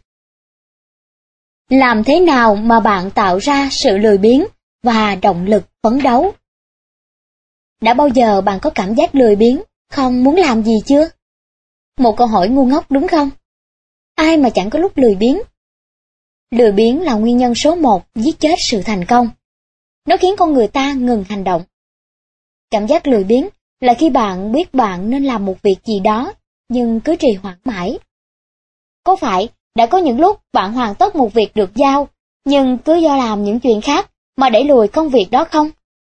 Làm thế nào mà bạn tạo ra sự lười biếng và động lực phấn đấu? Đã bao giờ bạn có cảm giác lười biếng, không muốn làm gì chưa? Một câu hỏi ngu ngốc đúng không? Ai mà chẳng có lúc lười biếng? Lười biếng là nguyên nhân số 1 giết chết sự thành công. Nó khiến con người ta ngừng hành động. Cảm giác lười biếng là khi bạn biết bạn nên làm một việc gì đó, nhưng cứ trì hoãn mãi. Có phải đã có những lúc bạn hoàn tất một việc được giao, nhưng cứ do làm những chuyện khác mà đẩy lùi công việc đó không?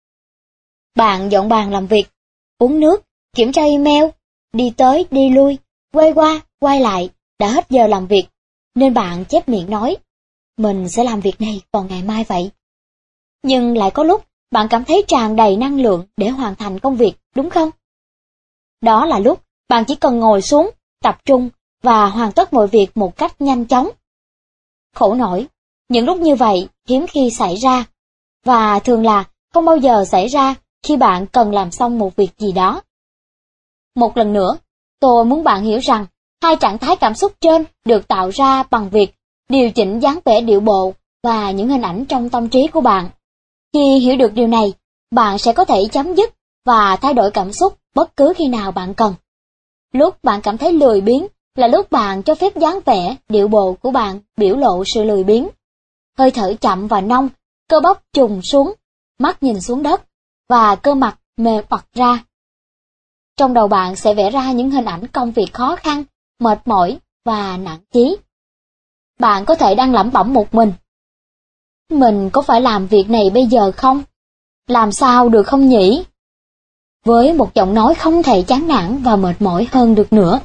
Bạn dọn bàn làm việc, uống nước, kiểm tra email, đi tới đi lui, quay qua, quay lại, đã hết giờ làm việc, nên bạn chép miệng nói: mình sẽ làm việc này vào ngày mai vậy. Nhưng lại có lúc bạn cảm thấy tràn đầy năng lượng để hoàn thành công việc, đúng không? Đó là lúc bạn chỉ cần ngồi xuống, tập trung và hoàn tất mọi việc một cách nhanh chóng. Khổ nổi, những lúc như vậy hiếm khi xảy ra, và thường là không bao giờ xảy ra khi bạn cần làm xong một việc gì đó. Một lần nữa, tôi muốn bạn hiểu rằng hai trạng thái cảm xúc trên được tạo ra bằng việc điều chỉnh dáng vẻ điệu bộ và những hình ảnh trong tâm trí của bạn. Khi hiểu được điều này, bạn sẽ có thể chấm dứt và thay đổi cảm xúc bất cứ khi nào bạn cần. Lúc bạn cảm thấy lười biếng là lúc bạn cho phép dáng vẻ, điệu bộ của bạn biểu lộ sự lười biếng. Hơi thở chậm và nông, cơ bắp trùng xuống, mắt nhìn xuống đất, và cơ mặt mềm bật ra. Trong đầu bạn sẽ vẽ ra những hình ảnh công việc khó khăn, mệt mỏi và nản chí. Bạn có thể đang lẩm bẩm một mình: mình có phải làm việc này bây giờ không? Làm sao được không nhỉ? Với một giọng nói không thể chán nản và mệt mỏi hơn được nữa.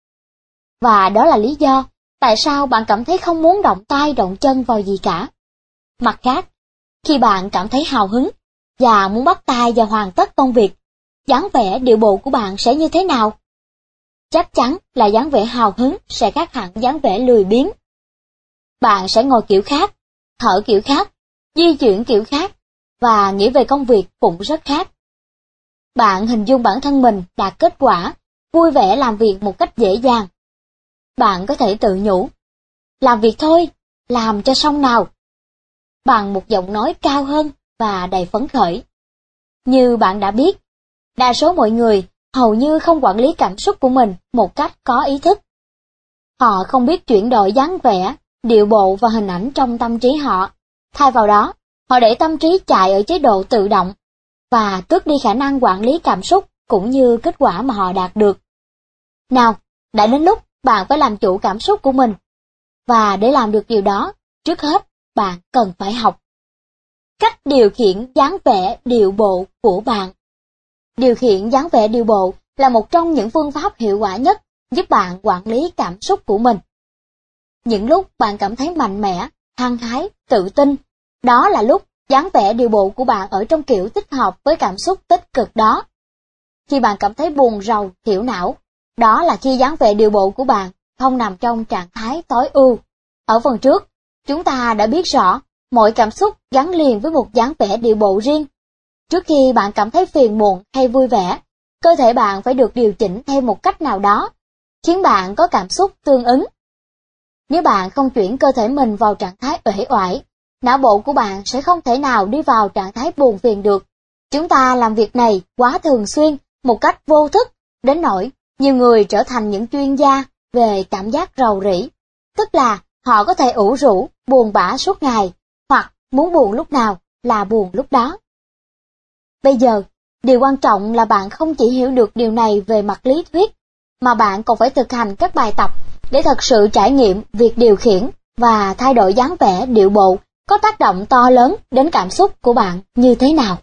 Và đó là lý do tại sao bạn cảm thấy không muốn động tay động chân vào gì cả. Mặt khác, khi bạn cảm thấy hào hứng và muốn bắt tay và hoàn tất công việc, dáng vẻ điệu bộ của bạn sẽ như thế nào? Chắc chắn là dáng vẻ hào hứng sẽ khác hẳn dáng vẻ lười biếng. Bạn sẽ ngồi kiểu khác, thở kiểu khác, di chuyển kiểu khác, và nghĩ về công việc cũng rất khác. Bạn hình dung bản thân mình đạt kết quả, vui vẻ làm việc một cách dễ dàng. Bạn có thể tự nhủ: làm việc thôi, làm cho xong nào. Bằng một giọng nói cao hơn và đầy phấn khởi. Như bạn đã biết, đa số mọi người hầu như không quản lý cảm xúc của mình một cách có ý thức. Họ không biết chuyển đổi dáng vẻ, điệu bộ và hình ảnh trong tâm trí họ. Thay vào đó, họ để tâm trí chạy ở chế độ tự động và tước đi khả năng quản lý cảm xúc cũng như kết quả mà họ đạt được. Nào, đã đến lúc bạn phải làm chủ cảm xúc của mình. Và để làm được điều đó, trước hết, bạn cần phải học cách điều khiển dáng vẻ điệu bộ của bạn. Điều khiển dáng vẻ điệu bộ là một trong những phương pháp hiệu quả nhất giúp bạn quản lý cảm xúc của mình. Những lúc bạn cảm thấy mạnh mẽ, hăng hái, tự tin, đó là lúc dáng vẻ điệu bộ của bạn ở trong kiểu thích hợp với cảm xúc tích cực đó. Khi bạn cảm thấy buồn rầu, thiểu não, đó là khi dáng vẻ điệu bộ của bạn không nằm trong trạng thái tối ưu. Ở phần trước, chúng ta đã biết rõ mỗi cảm xúc gắn liền với một dáng vẻ điệu bộ riêng. Trước khi bạn cảm thấy phiền muộn hay vui vẻ, cơ thể bạn phải được điều chỉnh theo một cách nào đó, khiến bạn có cảm xúc tương ứng. Nếu bạn không chuyển cơ thể mình vào trạng thái uể oải, não bộ của bạn sẽ không thể nào đi vào trạng thái buồn phiền được. Chúng ta làm việc này quá thường xuyên, một cách vô thức, đến nỗi nhiều người trở thành những chuyên gia về cảm giác rầu rĩ. Tức là họ có thể ủ rũ, buồn bã suốt ngày, hoặc muốn buồn lúc nào là buồn lúc đó. Bây giờ, điều quan trọng là bạn không chỉ hiểu được điều này về mặt lý thuyết, mà bạn còn phải thực hành các bài tập để thật sự trải nghiệm việc điều khiển và thay đổi dáng vẻ điệu bộ có tác động to lớn đến cảm xúc của bạn như thế nào.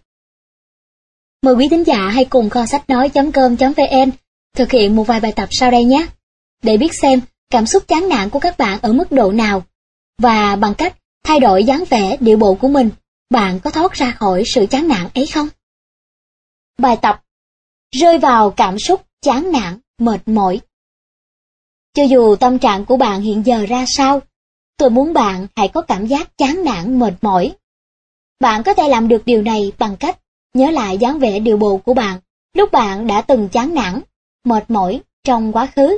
Mời quý thính giả hãy cùng kho sách nói.com.vn thực hiện một vài bài tập sau đây nhé, để biết xem cảm xúc chán nản của các bạn ở mức độ nào, và bằng cách thay đổi dáng vẻ điệu bộ của mình, bạn có thoát ra khỏi sự chán nản ấy không? Bài tập: rơi vào cảm xúc chán nản, mệt mỏi. Cho dù tâm trạng của bạn hiện giờ ra sao, tôi muốn bạn hãy có cảm giác chán nản, mệt mỏi. Bạn có thể làm được điều này bằng cách nhớ lại dáng vẻ điệu bộ của bạn lúc bạn đã từng chán nản, mệt mỏi trong quá khứ.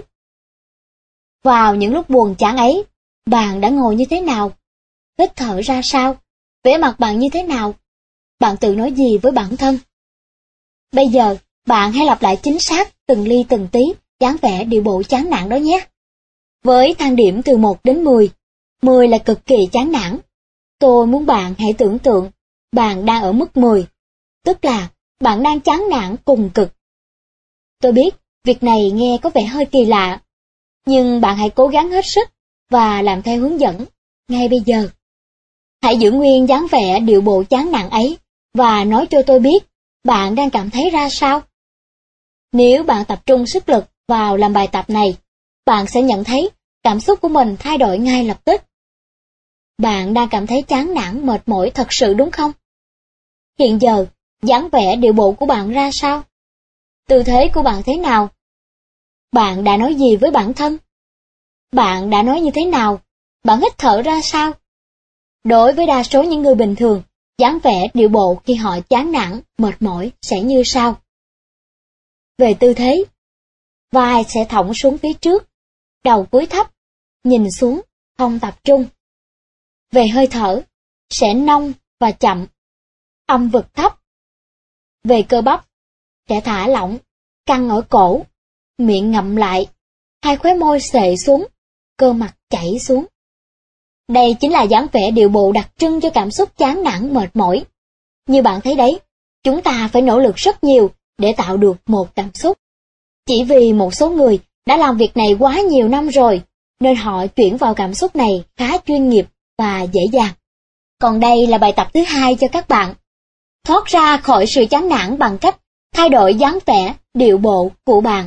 Vào những lúc buồn chán ấy, bạn đã ngồi như thế nào? Hít thở ra sao? Vẻ mặt bạn như thế nào? Bạn tự nói gì với bản thân? Bây giờ, bạn hãy lặp lại chính xác từng ly từng tí dáng vẻ điệu bộ chán nản đó nhé. Với thang điểm từ 1 đến 10, 10 là cực kỳ chán nản. Tôi muốn bạn hãy tưởng tượng bạn đang ở mức 10, tức là bạn đang chán nản cùng cực. Tôi biết việc này nghe có vẻ hơi kỳ lạ, nhưng bạn hãy cố gắng hết sức và làm theo hướng dẫn ngay bây giờ. Hãy giữ nguyên dáng vẻ điệu bộ chán nản ấy và nói cho tôi biết bạn đang cảm thấy ra sao. Nếu bạn tập trung sức lực vào làm bài tập này, bạn sẽ nhận thấy cảm xúc của mình thay đổi ngay lập tức. Bạn đang cảm thấy chán nản, mệt mỏi thật sự đúng không? Hiện giờ, dáng vẻ điệu bộ của bạn ra sao? Tư thế của bạn thế nào? Bạn đã nói gì với bản thân? Bạn đã nói như thế nào? Bạn hít thở ra sao? Đối với đa số những người bình thường, dáng vẻ điệu bộ khi họ chán nản, mệt mỏi sẽ như sau. Về tư thế, vai sẽ thõng xuống phía trước, đầu cúi thấp, nhìn xuống, không tập trung. Về hơi thở, sẽ nông và chậm, âm vực thấp. Về cơ bắp, sẽ thả lỏng, căng ở cổ, miệng ngậm lại, hai khóe môi xệ xuống, cơ mặt chảy xuống. Đây chính là dáng vẻ điệu bộ đặc trưng cho cảm xúc chán nản, mệt mỏi. Như bạn thấy đấy, chúng ta phải nỗ lực rất nhiều để tạo được một cảm xúc. Chỉ vì một số người đã làm việc này quá nhiều năm rồi, nên họ chuyển vào cảm xúc này khá chuyên nghiệp và dễ dàng. Còn đây là bài tập thứ 2 cho các bạn. Thoát ra khỏi sự chán nản bằng cách thay đổi dáng vẻ, điệu bộ của bạn.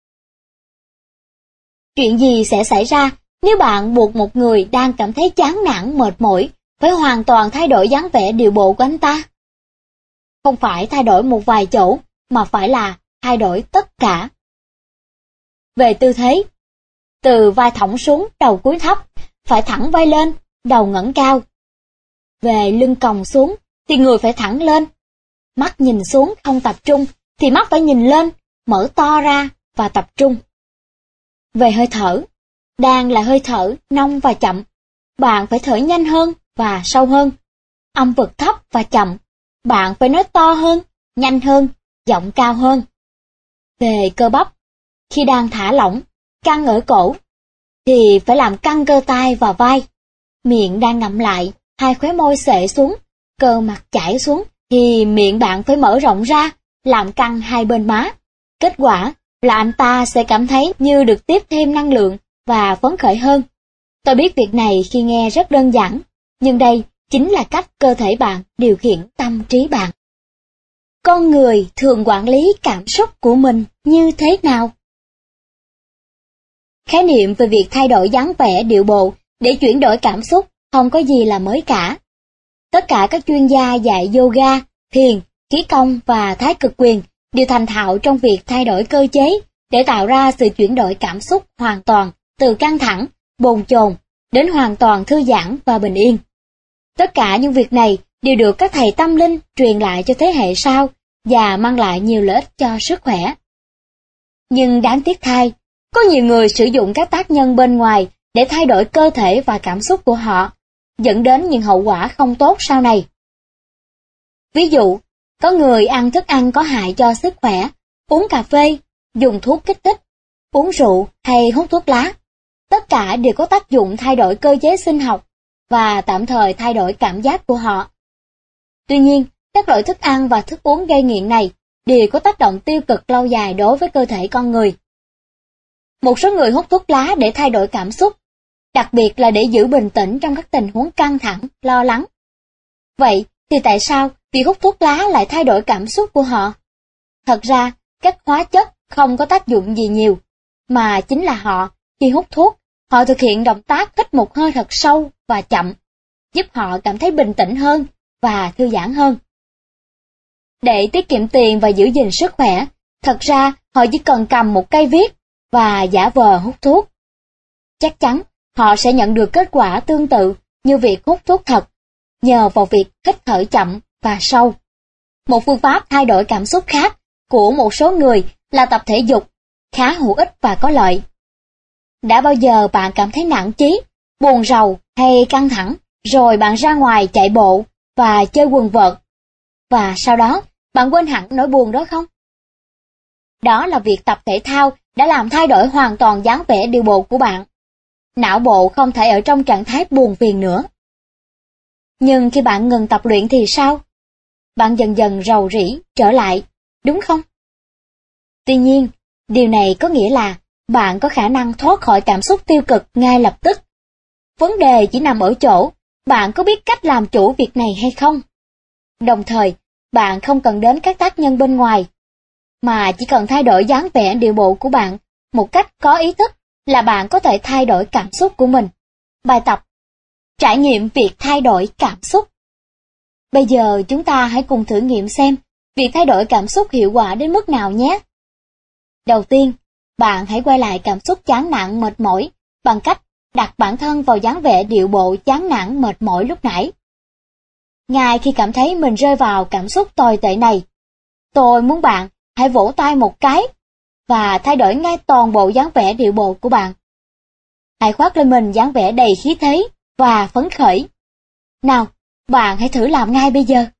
Chuyện gì sẽ xảy ra nếu bạn buộc một người đang cảm thấy chán nản, mệt mỏi phải hoàn toàn thay đổi dáng vẻ, điệu bộ của anh ta? Không phải thay đổi một vài chỗ, mà phải là thay đổi tất cả. Về tư thế, từ vai thõng xuống, đầu cúi thấp, phải thẳng vai lên, đầu ngẩng cao. Về lưng còng xuống, thì người phải thẳng lên. Mắt nhìn xuống không tập trung, thì mắt phải nhìn lên, mở to ra và tập trung. Về hơi thở, đang là hơi thở nông và chậm, bạn phải thở nhanh hơn và sâu hơn. Âm vực thấp và chậm, bạn phải nói to hơn, nhanh hơn, giọng cao hơn. Về cơ bắp, khi đang thả lỏng, căng ở cổ, thì phải làm căng cơ tay và vai. Miệng đang ngậm lại, hai khóe môi xệ xuống, cơ mặt chảy xuống, thì miệng bạn phải mở rộng ra, làm căng hai bên má. Kết quả là anh ta sẽ cảm thấy như được tiếp thêm năng lượng và phấn khởi hơn. Tôi biết việc này khi nghe rất đơn giản, nhưng đây chính là cách cơ thể bạn điều khiển tâm trí bạn. Con người thường quản lý cảm xúc của mình như thế nào? Khái niệm về việc thay đổi dáng vẻ, điệu bộ để chuyển đổi cảm xúc không có gì là mới cả. tất cả các chuyên gia dạy yoga, thiền, khí công và thái cực quyền đều thành thạo trong việc thay đổi cơ chế để tạo ra sự chuyển đổi cảm xúc hoàn toàn từ căng thẳng, bồn chồn đến hoàn toàn thư giãn và bình yên. Tất cả những việc này đều được các thầy tâm linh truyền lại cho thế hệ sau và mang lại nhiều lợi ích cho sức khỏe. Nhưng đáng tiếc thay, có nhiều người sử dụng các tác nhân bên ngoài để thay đổi cơ thể và cảm xúc của họ, dẫn đến những hậu quả không tốt sau này. Ví dụ, có người ăn thức ăn có hại cho sức khỏe, uống cà phê, dùng thuốc kích thích, uống rượu hay hút thuốc lá. Tất cả đều có tác dụng thay đổi cơ chế sinh học và tạm thời thay đổi cảm giác của họ. Tuy nhiên, các loại thức ăn và thức uống gây nghiện này đều có tác động tiêu cực lâu dài đối với cơ thể con người. Một số người hút thuốc lá để thay đổi cảm xúc, đặc biệt là để giữ bình tĩnh trong các tình huống căng thẳng, lo lắng. Vậy thì tại sao việc hút thuốc lá lại thay đổi cảm xúc của họ? Thật ra, các hóa chất không có tác dụng gì nhiều, mà chính là khi hút thuốc, họ thực hiện động tác hít một hơi thật sâu và chậm, giúp họ cảm thấy bình tĩnh hơn và thư giãn hơn. Để tiết kiệm tiền và giữ gìn sức khỏe, thật ra họ chỉ cần cầm một cây viết và giả vờ hút thuốc. Chắc chắn họ sẽ nhận được kết quả tương tự như việc hút thuốc thật, nhờ vào việc hít thở chậm và sâu. Một phương pháp thay đổi cảm xúc khác của một số người là tập thể dục, khá hữu ích và có lợi. Đã bao giờ bạn cảm thấy nản chí, buồn rầu hay căng thẳng, rồi bạn ra ngoài chạy bộ và chơi quần vợt, và sau đó bạn quên hẳn nỗi buồn đó không? Đó là việc tập thể thao đã làm thay đổi hoàn toàn dáng vẻ điều bộ của bạn. Não bộ không thể ở trong trạng thái buồn phiền nữa. Nhưng khi bạn ngừng tập luyện thì sao? Bạn dần dần rầu rĩ trở lại, đúng không? Tuy nhiên, điều này có nghĩa là bạn có khả năng thoát khỏi cảm xúc tiêu cực ngay lập tức. Vấn đề chỉ nằm ở chỗ, bạn có biết cách làm chủ việc này hay không? Đồng thời, bạn không cần đến các tác nhân bên ngoài, mà chỉ cần thay đổi dáng vẻ điệu bộ của bạn một cách có ý thức là bạn có thể thay đổi cảm xúc của mình. Bài tập: trải nghiệm việc thay đổi cảm xúc. Bây giờ chúng ta hãy cùng thử nghiệm xem việc thay đổi cảm xúc hiệu quả đến mức nào nhé. Đầu tiên, bạn hãy quay lại cảm xúc chán nản mệt mỏi bằng cách đặt bản thân vào dáng vẻ điệu bộ chán nản mệt mỏi lúc nãy. Ngay khi cảm thấy mình rơi vào cảm xúc tồi tệ này, tôi muốn bạn hãy vỗ tay một cái và thay đổi ngay toàn bộ dáng vẻ điệu bộ của bạn. Hãy khoác lên mình dáng vẻ đầy khí thế và phấn khởi. Nào, bạn hãy thử làm ngay bây giờ.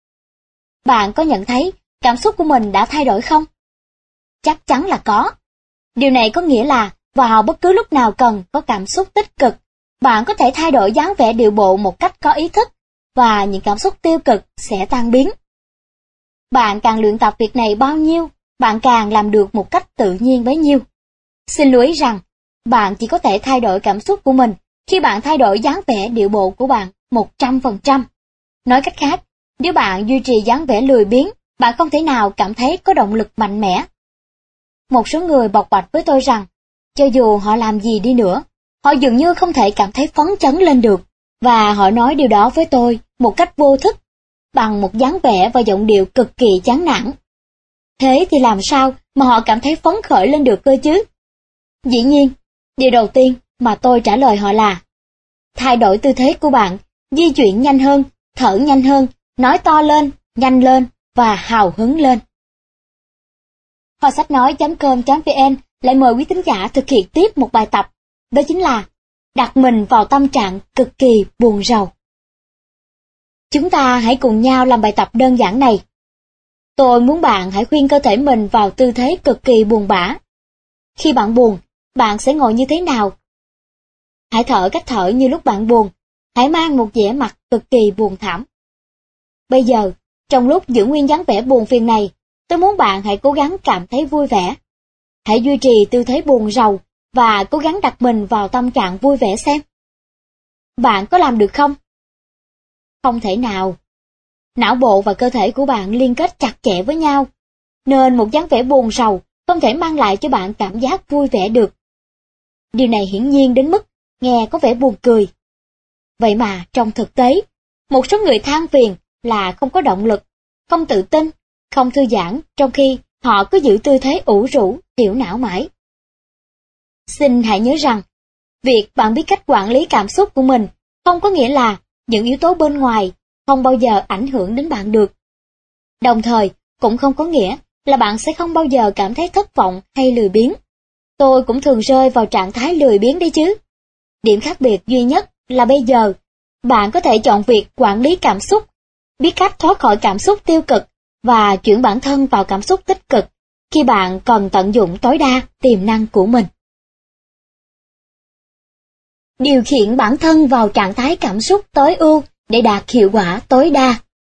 Bạn có nhận thấy cảm xúc của mình đã thay đổi không? Chắc chắn là có. Điều này có nghĩa là vào bất cứ lúc nào cần có cảm xúc tích cực, bạn có thể thay đổi dáng vẻ điệu bộ một cách có ý thức và những cảm xúc tiêu cực sẽ tan biến. Bạn càng luyện tập việc này bao nhiêu, bạn càng làm được một cách tự nhiên bấy nhiêu. Xin lưu ý rằng, bạn chỉ có thể thay đổi cảm xúc của mình khi bạn thay đổi dáng vẻ điệu bộ của bạn 100%. Nói cách khác, nếu bạn duy trì dáng vẻ lười biếng, bạn không thể nào cảm thấy có động lực mạnh mẽ. Một số người bộc bạch với tôi rằng, cho dù họ làm gì đi nữa, họ dường như không thể cảm thấy phấn chấn lên được, và họ nói điều đó với tôi một cách vô thức, bằng một dáng vẻ và giọng điệu cực kỳ chán nản. Thế thì làm sao mà họ cảm thấy phấn khởi lên được cơ chứ? Dĩ nhiên, điều đầu tiên mà tôi trả lời họ là thay đổi tư thế của bạn, di chuyển nhanh hơn, thở nhanh hơn, nói to lên, nhanh lên và hào hứng lên. Kho sách nói.com.vn lại mời quý thính giả thực hiện tiếp một bài tập, đó chính là đặt mình vào tâm trạng cực kỳ buồn rầu. Chúng ta hãy cùng nhau làm bài tập đơn giản này. Tôi muốn bạn hãy khuyên cơ thể mình vào tư thế cực kỳ buồn bã. Khi bạn buồn, bạn sẽ ngồi như thế nào? Hãy thở cách thở như lúc bạn buồn, hãy mang một vẻ mặt cực kỳ buồn thảm. Bây giờ, trong lúc giữ nguyên dáng vẻ buồn phiền này, tôi muốn bạn hãy cố gắng cảm thấy vui vẻ. Hãy duy trì tư thế buồn rầu và cố gắng đặt mình vào tâm trạng vui vẻ xem. Bạn có làm được không? Không thể nào. Não bộ và cơ thể của bạn liên kết chặt chẽ với nhau, nên một dáng vẻ buồn rầu không thể mang lại cho bạn cảm giác vui vẻ được. Điều này hiển nhiên đến mức nghe có vẻ buồn cười. Vậy mà trong thực tế, Một số người than phiền là không có động lực, không tự tin, không thư giãn, trong khi họ cứ giữ tư thế ủ rũ, thiểu não mãi. Xin hãy nhớ rằng, việc bạn biết cách quản lý cảm xúc của mình không có nghĩa là những yếu tố bên ngoài không bao giờ ảnh hưởng đến bạn được. Đồng thời, cũng không có nghĩa là bạn sẽ không bao giờ cảm thấy thất vọng hay lười biếng. Tôi cũng thường rơi vào trạng thái lười biếng đấy chứ. Điểm khác biệt duy nhất là bây giờ, bạn có thể chọn việc quản lý cảm xúc, biết cách thoát khỏi cảm xúc tiêu cực và chuyển bản thân vào cảm xúc tích cực khi bạn cần tận dụng tối đa tiềm năng của mình. Điều khiển bản thân vào trạng thái cảm xúc tối ưu để đạt hiệu quả tối đa.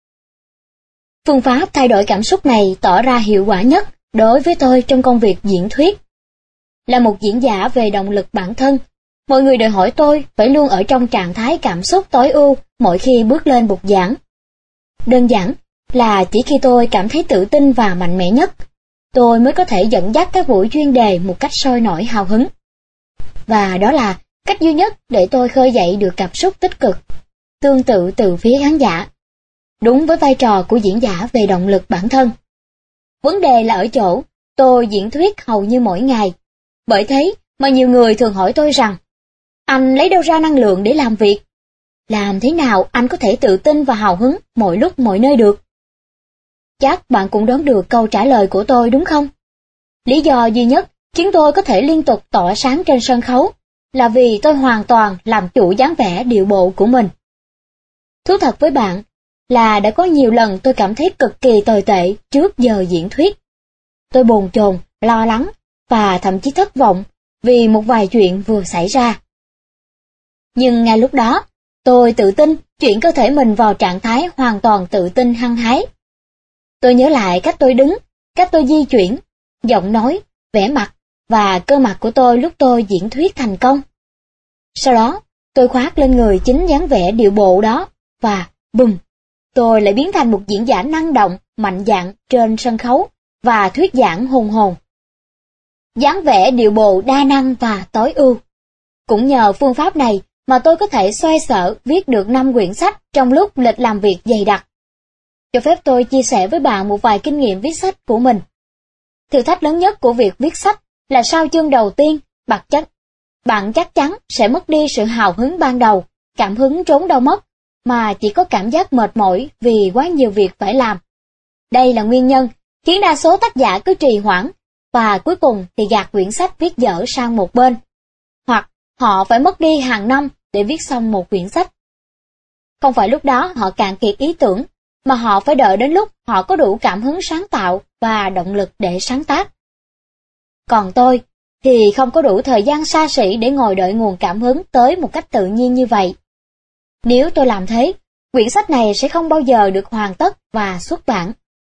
Phương pháp thay đổi cảm xúc này tỏ ra hiệu quả nhất đối với tôi trong công việc diễn thuyết. Là một diễn giả về động lực bản thân, mọi người đòi hỏi tôi phải luôn ở trong trạng thái cảm xúc tối ưu mỗi khi bước lên bục giảng. Đơn giản là chỉ khi tôi cảm thấy tự tin và mạnh mẽ nhất, tôi mới có thể dẫn dắt các buổi chuyên đề một cách sôi nổi hào hứng. Và đó là cách duy nhất để tôi khơi dậy được cảm xúc tích cực, tương tự từ phía khán giả. Đúng với vai trò của diễn giả về động lực bản thân. Vấn đề là ở chỗ, tôi diễn thuyết hầu như mỗi ngày. Bởi thế mà nhiều người thường hỏi tôi rằng, anh lấy đâu ra năng lượng để làm việc? Làm thế nào anh có thể tự tin và hào hứng mọi lúc mọi nơi được? Chắc bạn cũng đoán được câu trả lời của tôi đúng không? Lý do duy nhất khiến tôi có thể liên tục tỏa sáng trên sân khấu là vì tôi hoàn toàn làm chủ dáng vẻ điệu bộ của mình. Thú thật với bạn là đã có nhiều lần tôi cảm thấy cực kỳ tồi tệ trước giờ diễn thuyết. Tôi bồn chồn, lo lắng và thậm chí thất vọng vì một vài chuyện vừa xảy ra. Nhưng ngay lúc đó, tôi tự tin chuyển cơ thể mình vào trạng thái hoàn toàn tự tin hăng hái. Tôi nhớ lại cách tôi đứng, cách tôi di chuyển, giọng nói, vẻ mặt và cơ mặt của tôi lúc tôi diễn thuyết thành công. Sau đó, tôi khoác lên người chính dáng vẻ điệu bộ đó và bùm, tôi lại biến thành một diễn giả năng động, mạnh dạn trên sân khấu và thuyết giảng hùng hồn. Dáng vẻ điệu bộ đa năng và tối ưu. Cũng nhờ phương pháp này mà tôi có thể xoay sở viết được 5 quyển sách trong lúc lịch làm việc dày đặc. Cho phép tôi chia sẻ với bạn một vài kinh nghiệm viết sách của mình. Thử thách lớn nhất của việc viết sách là sau chương đầu tiên, bạn chắc chắn sẽ mất đi sự hào hứng ban đầu, cảm hứng trốn đâu mất, mà chỉ có cảm giác mệt mỏi vì quá nhiều việc phải làm. Đây là nguyên nhân khiến đa số tác giả cứ trì hoãn, và cuối cùng thì gạt quyển sách viết dở sang một bên. Hoặc họ phải mất đi hàng năm để viết xong một quyển sách. Không phải lúc đó họ cạn kiệt ý tưởng, mà họ phải đợi đến lúc họ có đủ cảm hứng sáng tạo và động lực để sáng tác. Còn tôi thì không có đủ thời gian xa xỉ để ngồi đợi nguồn cảm hứng tới một cách tự nhiên như vậy. Nếu tôi làm thế, quyển sách này sẽ không bao giờ được hoàn tất và xuất bản.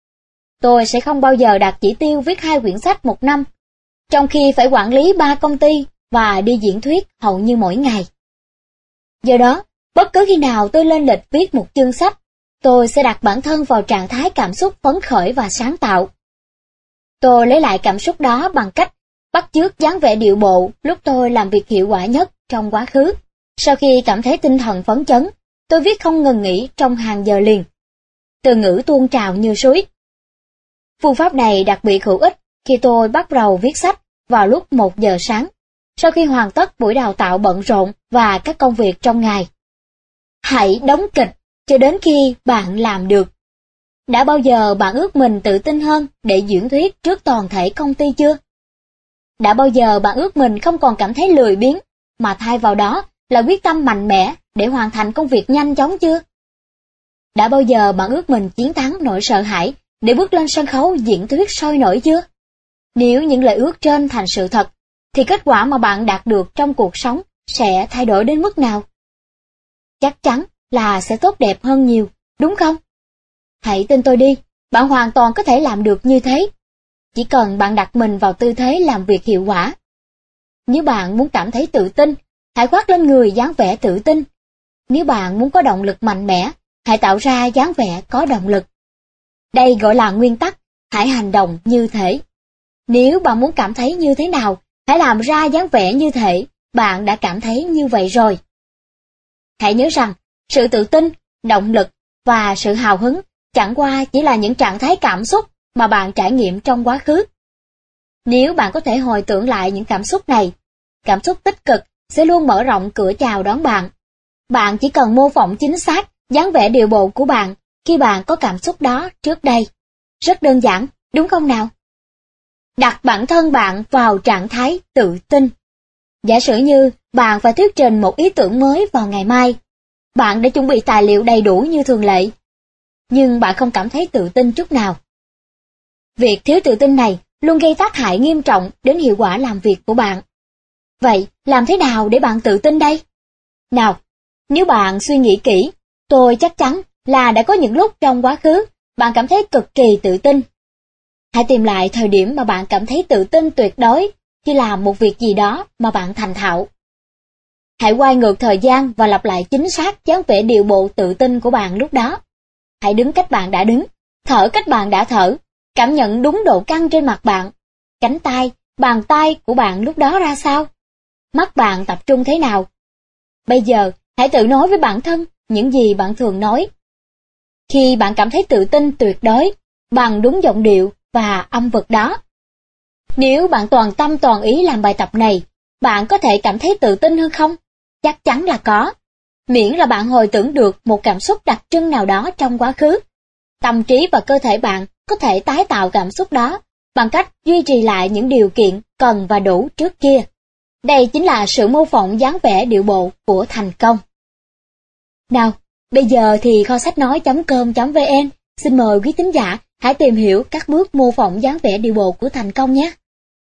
Tôi sẽ không bao giờ đạt chỉ tiêu viết 2 quyển sách một năm, trong khi phải quản lý 3 công ty và đi diễn thuyết hầu như mỗi ngày. Do đó, bất cứ khi nào tôi lên lịch viết một chương sách, tôi sẽ đặt bản thân vào trạng thái cảm xúc phấn khởi và sáng tạo. Tôi lấy lại cảm xúc đó bằng cách bắt chước dáng vẻ điệu bộ lúc tôi làm việc hiệu quả nhất trong quá khứ. Sau khi cảm thấy tinh thần phấn chấn, tôi viết không ngừng nghỉ trong hàng giờ liền. Từ ngữ tuôn trào như suối. Phương pháp này đặc biệt hữu ích khi tôi bắt đầu viết sách vào lúc 1 giờ sáng, sau khi hoàn tất buổi đào tạo bận rộn và các công việc trong ngày. Hãy đóng kịch cho đến khi bạn làm được. Đã bao giờ bạn ước mình tự tin hơn để diễn thuyết trước toàn thể công ty chưa? Đã bao giờ bạn ước mình không còn cảm thấy lười biếng, mà thay vào đó là quyết tâm mạnh mẽ để hoàn thành công việc nhanh chóng chưa? Đã bao giờ bạn ước mình chiến thắng nỗi sợ hãi để bước lên sân khấu diễn thuyết sôi nổi chưa? Nếu những lời ước trên thành sự thật, thì kết quả mà bạn đạt được trong cuộc sống sẽ thay đổi đến mức nào? Chắc chắn là sẽ tốt đẹp hơn nhiều, đúng không? Hãy tin tôi đi, bạn hoàn toàn có thể làm được như thế. Chỉ cần bạn đặt mình vào tư thế làm việc hiệu quả. Nếu bạn muốn cảm thấy tự tin, hãy khoác lên người dáng vẻ tự tin. Nếu bạn muốn có động lực mạnh mẽ, hãy tạo ra dáng vẻ có động lực. Đây gọi là nguyên tắc, hãy hành động như thế. Nếu bạn muốn cảm thấy như thế nào, hãy làm ra dáng vẻ như thế, bạn đã cảm thấy như vậy rồi. Hãy nhớ rằng, sự tự tin động lực và sự hào hứng chẳng qua chỉ là những trạng thái cảm xúc mà bạn trải nghiệm trong quá khứ. Nếu bạn có thể hồi tưởng lại những cảm xúc này, cảm xúc tích cực sẽ luôn mở rộng cửa chào đón bạn. Bạn chỉ cần mô phỏng chính xác dáng vẻ điệu bộ của bạn khi bạn có cảm xúc đó trước đây. Rất đơn giản, đúng không nào? Đặt bản thân bạn vào trạng thái tự tin. Giả sử như bạn phải thuyết trình một ý tưởng mới vào ngày mai. Bạn đã chuẩn bị tài liệu đầy đủ như thường lệ, nhưng bạn không cảm thấy tự tin chút nào. Việc thiếu tự tin này luôn gây tác hại nghiêm trọng đến hiệu quả làm việc của bạn. Vậy, làm thế nào để bạn tự tin đây? Nào, nếu bạn suy nghĩ kỹ, tôi chắc chắn là đã có những lúc trong quá khứ bạn cảm thấy cực kỳ tự tin. Hãy tìm lại thời điểm mà bạn cảm thấy tự tin tuyệt đối khi làm một việc gì đó mà bạn thành thạo. Hãy quay ngược thời gian và lặp lại chính xác dáng vẻ điệu bộ tự tin của bạn lúc đó. Hãy đứng cách bạn đã đứng, thở cách bạn đã thở, cảm nhận đúng độ căng trên mặt bạn, cánh tay, bàn tay của bạn lúc đó ra sao, mắt bạn tập trung thế nào. Bây giờ, hãy tự nói với bản thân những gì bạn thường nói. Khi bạn cảm thấy tự tin tuyệt đối, bằng đúng giọng điệu và âm vực đó. Nếu bạn toàn tâm toàn ý làm bài tập này, bạn có thể cảm thấy tự tin hơn không? Chắc chắn là có. Miễn là bạn hồi tưởng được một cảm xúc đặc trưng nào đó trong quá khứ. Tâm trí và cơ thể bạn có thể tái tạo cảm xúc đó bằng cách duy trì lại những điều kiện cần và đủ trước kia. Đây chính là sự mô phỏng dáng vẻ điệu bộ của thành công. Nào, bây giờ thì kho sách nói.com.vn xin mời quý thính giả hãy tìm hiểu các bước mô phỏng dáng vẻ điệu bộ của thành công nhé.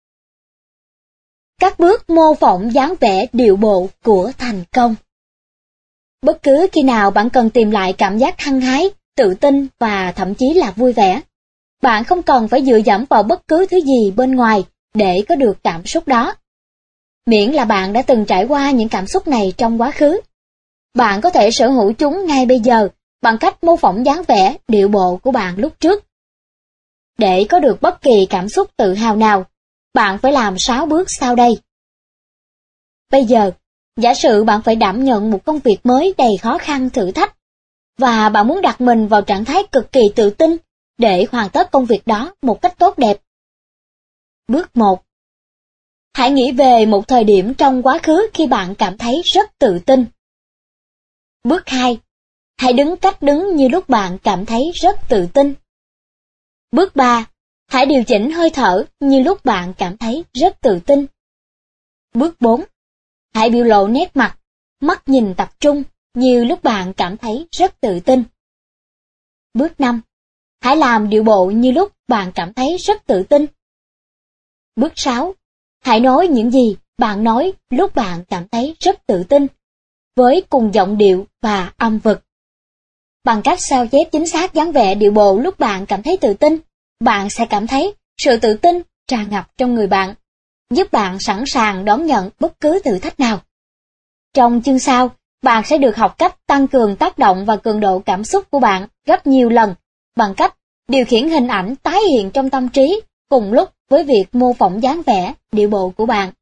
Các bước mô phỏng dáng vẻ điệu bộ của thành công. Bất cứ khi nào bạn cần tìm lại cảm giác hăng hái, tự tin và thậm chí là vui vẻ, bạn không cần phải dựa dẫm vào bất cứ thứ gì bên ngoài để có được cảm xúc đó. Miễn là bạn đã từng trải qua những cảm xúc này trong quá khứ, bạn có thể sở hữu chúng ngay bây giờ bằng cách mô phỏng dáng vẻ, điệu bộ của bạn lúc trước. Để có được bất kỳ cảm xúc tự hào nào, bạn phải làm 6 bước sau đây. Bây giờ, giả sử bạn phải đảm nhận một công việc mới đầy khó khăn thử thách, và bạn muốn đặt mình vào trạng thái cực kỳ tự tin để hoàn tất công việc đó một cách tốt đẹp. Bước 1. Hãy nghĩ về một thời điểm trong quá khứ khi bạn cảm thấy rất tự tin. Bước 2. Hãy đứng cách đứng như lúc bạn cảm thấy rất tự tin. Bước 3. Hãy điều chỉnh hơi thở như lúc bạn cảm thấy rất tự tin. Bước 4. Hãy biểu lộ nét mặt, mắt nhìn tập trung như lúc bạn cảm thấy rất tự tin. Bước 5. Hãy làm điệu bộ như lúc bạn cảm thấy rất tự tin. Bước 6. Hãy nói những gì bạn nói lúc bạn cảm thấy rất tự tin, với cùng giọng điệu và âm vực. Bằng cách sao chép chính xác dáng vẻ điệu bộ lúc bạn cảm thấy tự tin, bạn sẽ cảm thấy sự tự tin tràn ngập trong người bạn, giúp bạn sẵn sàng đón nhận bất cứ thử thách nào. Trong chương sau, bạn sẽ được học cách tăng cường tác động và cường độ cảm xúc của bạn gấp nhiều lần bằng cách điều khiển hình ảnh tái hiện trong tâm trí cùng lúc với việc mô phỏng dáng vẻ, điệu bộ của bạn.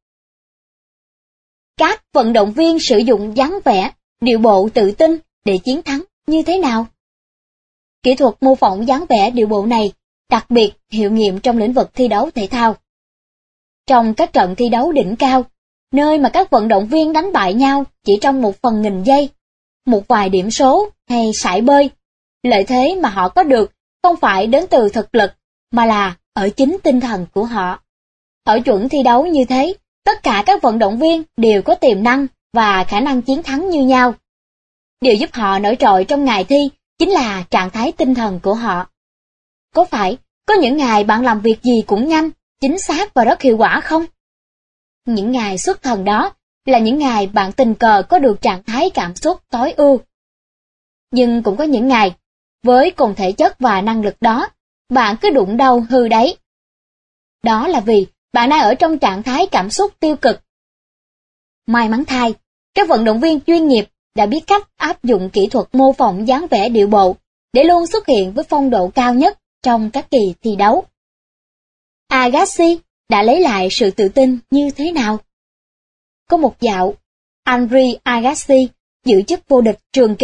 Các vận động viên sử dụng dáng vẻ, điệu bộ tự tin để chiến thắng như thế nào? Kỹ thuật mô phỏng dáng vẻ điệu bộ này đặc biệt hiệu nghiệm trong lĩnh vực thi đấu thể thao. Trong các trận thi đấu đỉnh cao, nơi mà các vận động viên đánh bại nhau chỉ trong 1/1000 giây, một vài điểm số hay sải bơi, lợi thế mà họ có được không phải đến từ thực lực mà là ở chính tinh thần của họ. Ở chuẩn thi đấu như thế, tất cả các vận động viên đều có tiềm năng và khả năng chiến thắng như nhau. Điều giúp họ nổi trội trong ngày thi chính là trạng thái tinh thần của họ. Có phải có những ngày bạn làm việc gì cũng nhanh, chính xác và rất hiệu quả không? Những ngày xuất thần đó là những ngày bạn tình cờ có được trạng thái cảm xúc tối ưu. Nhưng cũng có những ngày, với cùng thể chất và năng lực đó, bạn cứ đụng đâu hư đấy. Đó là vì bạn đang ở trong trạng thái cảm xúc tiêu cực. May mắn thay, các vận động viên chuyên nghiệp đã biết cách áp dụng kỹ thuật mô phỏng dáng vẻ điệu bộ để luôn xuất hiện với phong độ cao nhất trong các kỳ thi đấu. Agassi đã lấy lại sự tự tin như thế nào? Có một dạo, Henri Agassi giữ chức vô địch trường kỳ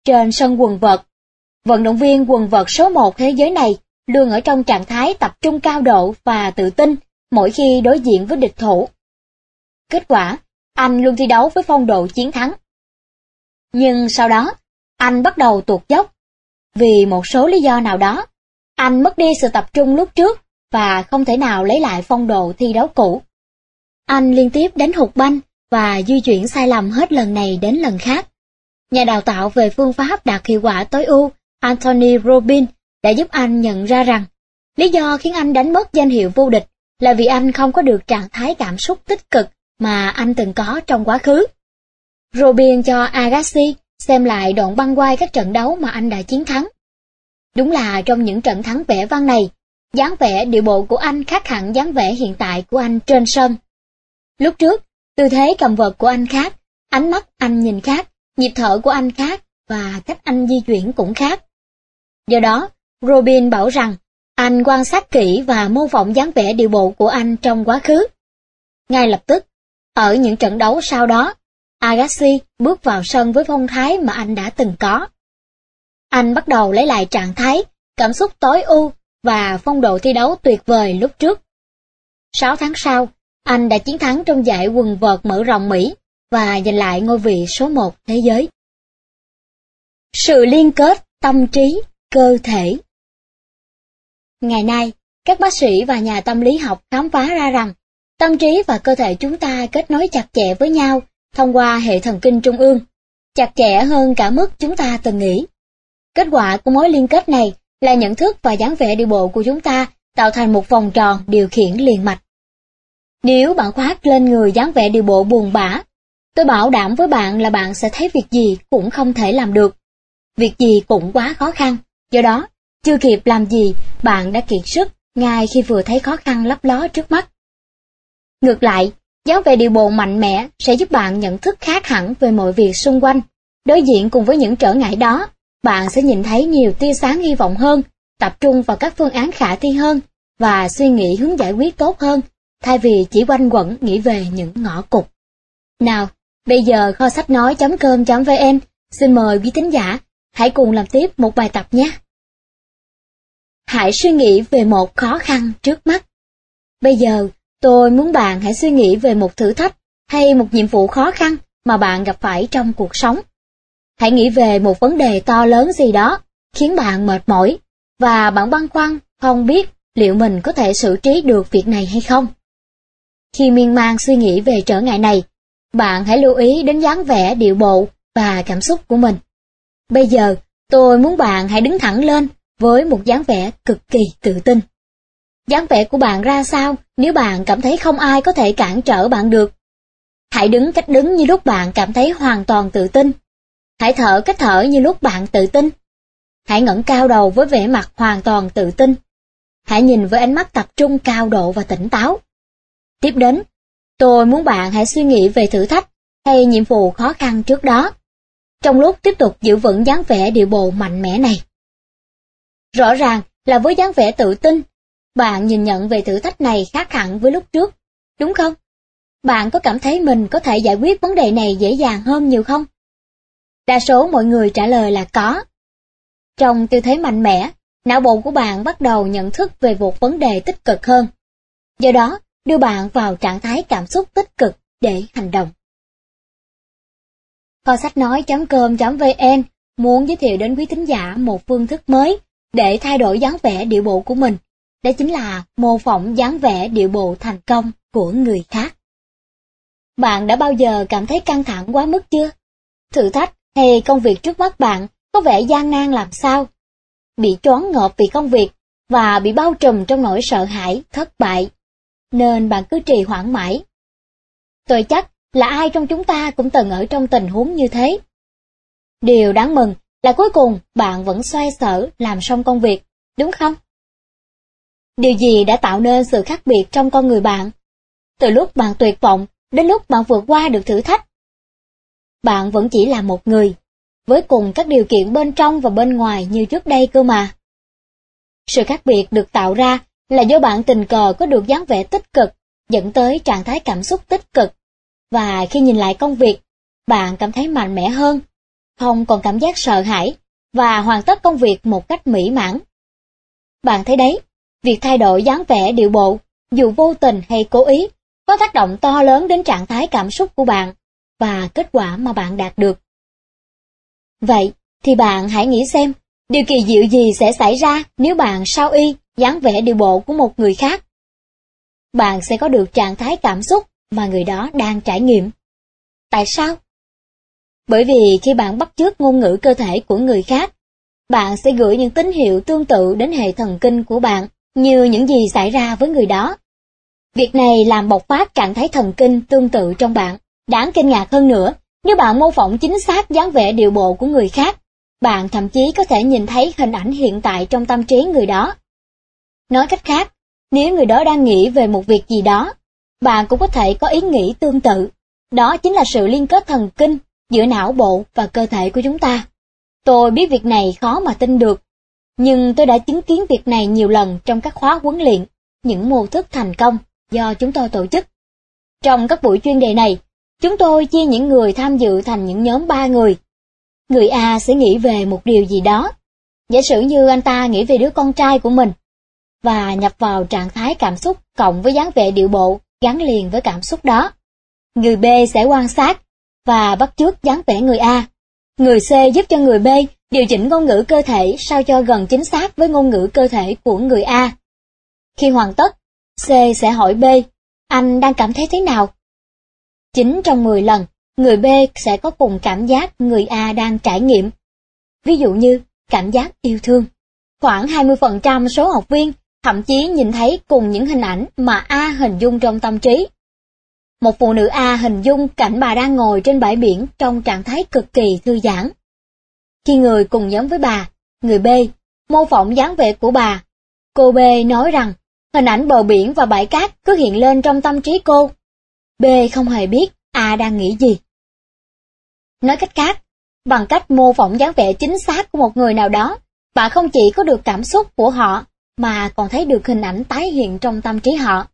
trên sân quần vợt. Vận động viên quần vợt số 1 thế giới này luôn ở trong trạng thái tập trung cao độ và tự tin mỗi khi đối diện với địch thủ. Kết quả, anh luôn thi đấu với phong độ chiến thắng. Nhưng sau đó, anh bắt đầu tuột dốc. Vì một số lý do nào đó, anh mất đi sự tập trung lúc trước và không thể nào lấy lại phong độ thi đấu cũ. Anh liên tiếp đánh hụt banh và di chuyển sai lầm hết lần này đến lần khác. Nhà đào tạo về phương pháp đạt hiệu quả tối ưu Anthony Robbins đã giúp anh nhận ra rằng lý do khiến anh đánh mất danh hiệu vô địch là vì anh không có được trạng thái cảm xúc tích cực mà anh từng có trong quá khứ. Robbins cho Agassi xem lại đoạn băng quay các trận đấu mà anh đã chiến thắng. Đúng là trong những trận thắng vẻ vang này, dáng vẻ điệu bộ của anh khác hẳn dáng vẻ hiện tại của anh trên sân. Lúc trước, tư thế cầm vợt của anh khác, ánh mắt anh nhìn khác, nhịp thở của anh khác và cách anh di chuyển cũng khác. Do đó, Robbins bảo rằng anh quan sát kỹ và mô phỏng dáng vẻ điệu bộ của anh trong quá khứ. Ngay lập tức, ở những trận đấu sau đó, Agassi bước vào sân với phong thái mà anh đã từng có. Anh bắt đầu lấy lại trạng thái, cảm xúc tối ưu và phong độ thi đấu tuyệt vời lúc trước. 6 tháng sau, anh đã chiến thắng trong giải quần vợt mở rộng Mỹ và giành lại ngôi vị số 1 thế giới. Sự liên kết tâm trí, cơ thể. Ngày nay, các bác sĩ và nhà tâm lý học khám phá ra rằng tâm trí và cơ thể chúng ta kết nối chặt chẽ với nhau thông qua hệ thần kinh trung ương, chặt chẽ hơn cả mức chúng ta từng nghĩ. Kết quả của mối liên kết này là nhận thức và dáng vẻ điệu bộ của chúng ta tạo thành một vòng tròn điều khiển liền mạch. Nếu bạn khoác lên người dáng vẻ điệu bộ buồn bã, tôi bảo đảm với bạn là bạn sẽ thấy việc gì cũng không thể làm được. Việc gì cũng quá khó khăn, do đó, chưa kịp làm gì, bạn đã kiệt sức ngay khi vừa thấy khó khăn lấp ló trước mắt. Ngược lại, dáng vẻ điệu bộ mạnh mẽ sẽ giúp bạn nhận thức khác hẳn về mọi việc xung quanh. Đối diện cùng với những trở ngại đó, bạn sẽ nhìn thấy nhiều tia sáng hy vọng hơn, tập trung vào các phương án khả thi hơn và suy nghĩ hướng giải quyết tốt hơn, thay vì chỉ quanh quẩn nghĩ về những ngõ cụt. Nào, bây giờ kho sách nói.com.vn xin mời quý thính giả hãy cùng làm tiếp một bài tập nhé. Hãy suy nghĩ về một khó khăn trước mắt. Bây giờ, tôi muốn bạn hãy suy nghĩ về một thử thách hay một nhiệm vụ khó khăn mà bạn gặp phải trong cuộc sống. Hãy nghĩ về một vấn đề to lớn gì đó khiến bạn mệt mỏi và bạn băn khoăn không biết liệu mình có thể xử trí được việc này hay không. Khi miên man suy nghĩ về trở ngại này, bạn hãy lưu ý đến dáng vẻ điệu bộ và cảm xúc của mình. Bây giờ, tôi muốn bạn hãy đứng thẳng lên với một dáng vẻ cực kỳ tự tin. Dáng vẻ của bạn ra sao nếu bạn cảm thấy không ai có thể cản trở bạn được? Hãy đứng cách đứng như lúc bạn cảm thấy hoàn toàn tự tin. Hãy thở cách thở như lúc bạn tự tin. Hãy ngẩng cao đầu với vẻ mặt hoàn toàn tự tin. Hãy nhìn với ánh mắt tập trung cao độ và tỉnh táo. Tiếp đến, tôi muốn bạn hãy suy nghĩ về thử thách hay nhiệm vụ khó khăn trước đó, trong lúc tiếp tục giữ vững dáng vẻ điệu bộ mạnh mẽ này. Rõ ràng là với dáng vẻ tự tin, bạn nhìn nhận về thử thách này khác hẳn với lúc trước, đúng không? Bạn có cảm thấy mình có thể giải quyết vấn đề này dễ dàng hơn nhiều không? Đa số mọi người trả lời là có. Trong tư thế mạnh mẽ, não bộ của bạn bắt đầu nhận thức về một vấn đề tích cực hơn. Do đó, đưa bạn vào trạng thái cảm xúc tích cực để hành động. Kho sách nói.com.vn muốn giới thiệu đến quý thính giả một phương thức mới để thay đổi dáng vẻ điệu bộ của mình. Đó chính là mô phỏng dáng vẻ điệu bộ thành công của người khác. Bạn đã bao giờ cảm thấy căng thẳng quá mức chưa? Thử thách hay công việc trước mắt bạn có vẻ gian nan làm sao? Bị choáng ngợp vì công việc và bị bao trùm trong nỗi sợ hãi, thất bại, nên bạn cứ trì hoãn mãi. Tôi chắc là ai trong chúng ta cũng từng ở trong tình huống như thế. Điều đáng mừng là cuối cùng bạn vẫn xoay sở làm xong công việc, đúng không? Điều gì đã tạo nên sự khác biệt trong con người bạn? Từ lúc bạn tuyệt vọng đến lúc bạn vượt qua được thử thách. Bạn vẫn chỉ là một người, với cùng các điều kiện bên trong và bên ngoài như trước đây cơ mà. Sự khác biệt được tạo ra là do bạn tình cờ có được dáng vẻ tích cực, dẫn tới trạng thái cảm xúc tích cực. Và khi nhìn lại công việc, bạn cảm thấy mạnh mẽ hơn. không còn cảm giác sợ hãi và hoàn tất công việc một cách mỹ mãn. Bạn thấy đấy, việc thay đổi dáng vẻ điệu bộ, dù vô tình hay cố ý, có tác động to lớn đến trạng thái cảm xúc của bạn và kết quả mà bạn đạt được. Vậy thì bạn hãy nghĩ xem, điều kỳ diệu gì sẽ xảy ra nếu bạn sao y dáng vẻ điệu bộ của một người khác? Bạn sẽ có được trạng thái cảm xúc mà người đó đang trải nghiệm. Tại sao? Bởi vì khi bạn bắt chước ngôn ngữ cơ thể của người khác, bạn sẽ gửi những tín hiệu tương tự đến hệ thần kinh của bạn như những gì xảy ra với người đó. Việc này làm bộc phát trạng thái thần kinh tương tự trong bạn. Đáng kinh ngạc hơn nữa, nếu bạn mô phỏng chính xác dáng vẻ điệu bộ của người khác, bạn thậm chí có thể nhìn thấy hình ảnh hiện tại trong tâm trí người đó. Nói cách khác, nếu người đó đang nghĩ về một việc gì đó, bạn cũng có thể có ý nghĩ tương tự. Đó chính là sự liên kết thần kinh giữa não bộ và cơ thể của chúng ta. Tôi biết việc này khó mà tin được, nhưng tôi đã chứng kiến việc này nhiều lần trong các khóa huấn luyện, những mô thức thành công do chúng tôi tổ chức. Trong các buổi chuyên đề này, chúng tôi chia những người tham dự thành những nhóm 3 người. Người A sẽ nghĩ về một điều gì đó, giả sử như anh ta nghĩ về đứa con trai của mình, và nhập vào trạng thái cảm xúc cộng với dáng vẻ điệu bộ gắn liền với cảm xúc đó. Người B sẽ quan sát và bắt chước dáng vẻ người A. Người C giúp cho người B điều chỉnh ngôn ngữ cơ thể sao cho gần chính xác với ngôn ngữ cơ thể của người A. Khi hoàn tất, C sẽ hỏi B, anh đang cảm thấy thế nào? 9 trong 10 lần, người B sẽ có cùng cảm giác người A đang trải nghiệm. Ví dụ như, cảm giác yêu thương. Khoảng 20% số học viên thậm chí nhìn thấy cùng những hình ảnh mà A hình dung trong tâm trí. Một phụ nữ A hình dung cảnh bà đang ngồi trên bãi biển trong trạng thái cực kỳ thư giãn. Khi người cùng nhóm với bà, người B, mô phỏng dáng vẻ của bà, cô B nói rằng hình ảnh bờ biển và bãi cát cứ hiện lên trong tâm trí cô. B không hề biết A đang nghĩ gì. Nói cách khác, bằng cách mô phỏng dáng vẻ chính xác của một người nào đó, bạn không chỉ có được cảm xúc của họ, mà còn thấy được hình ảnh tái hiện trong tâm trí họ.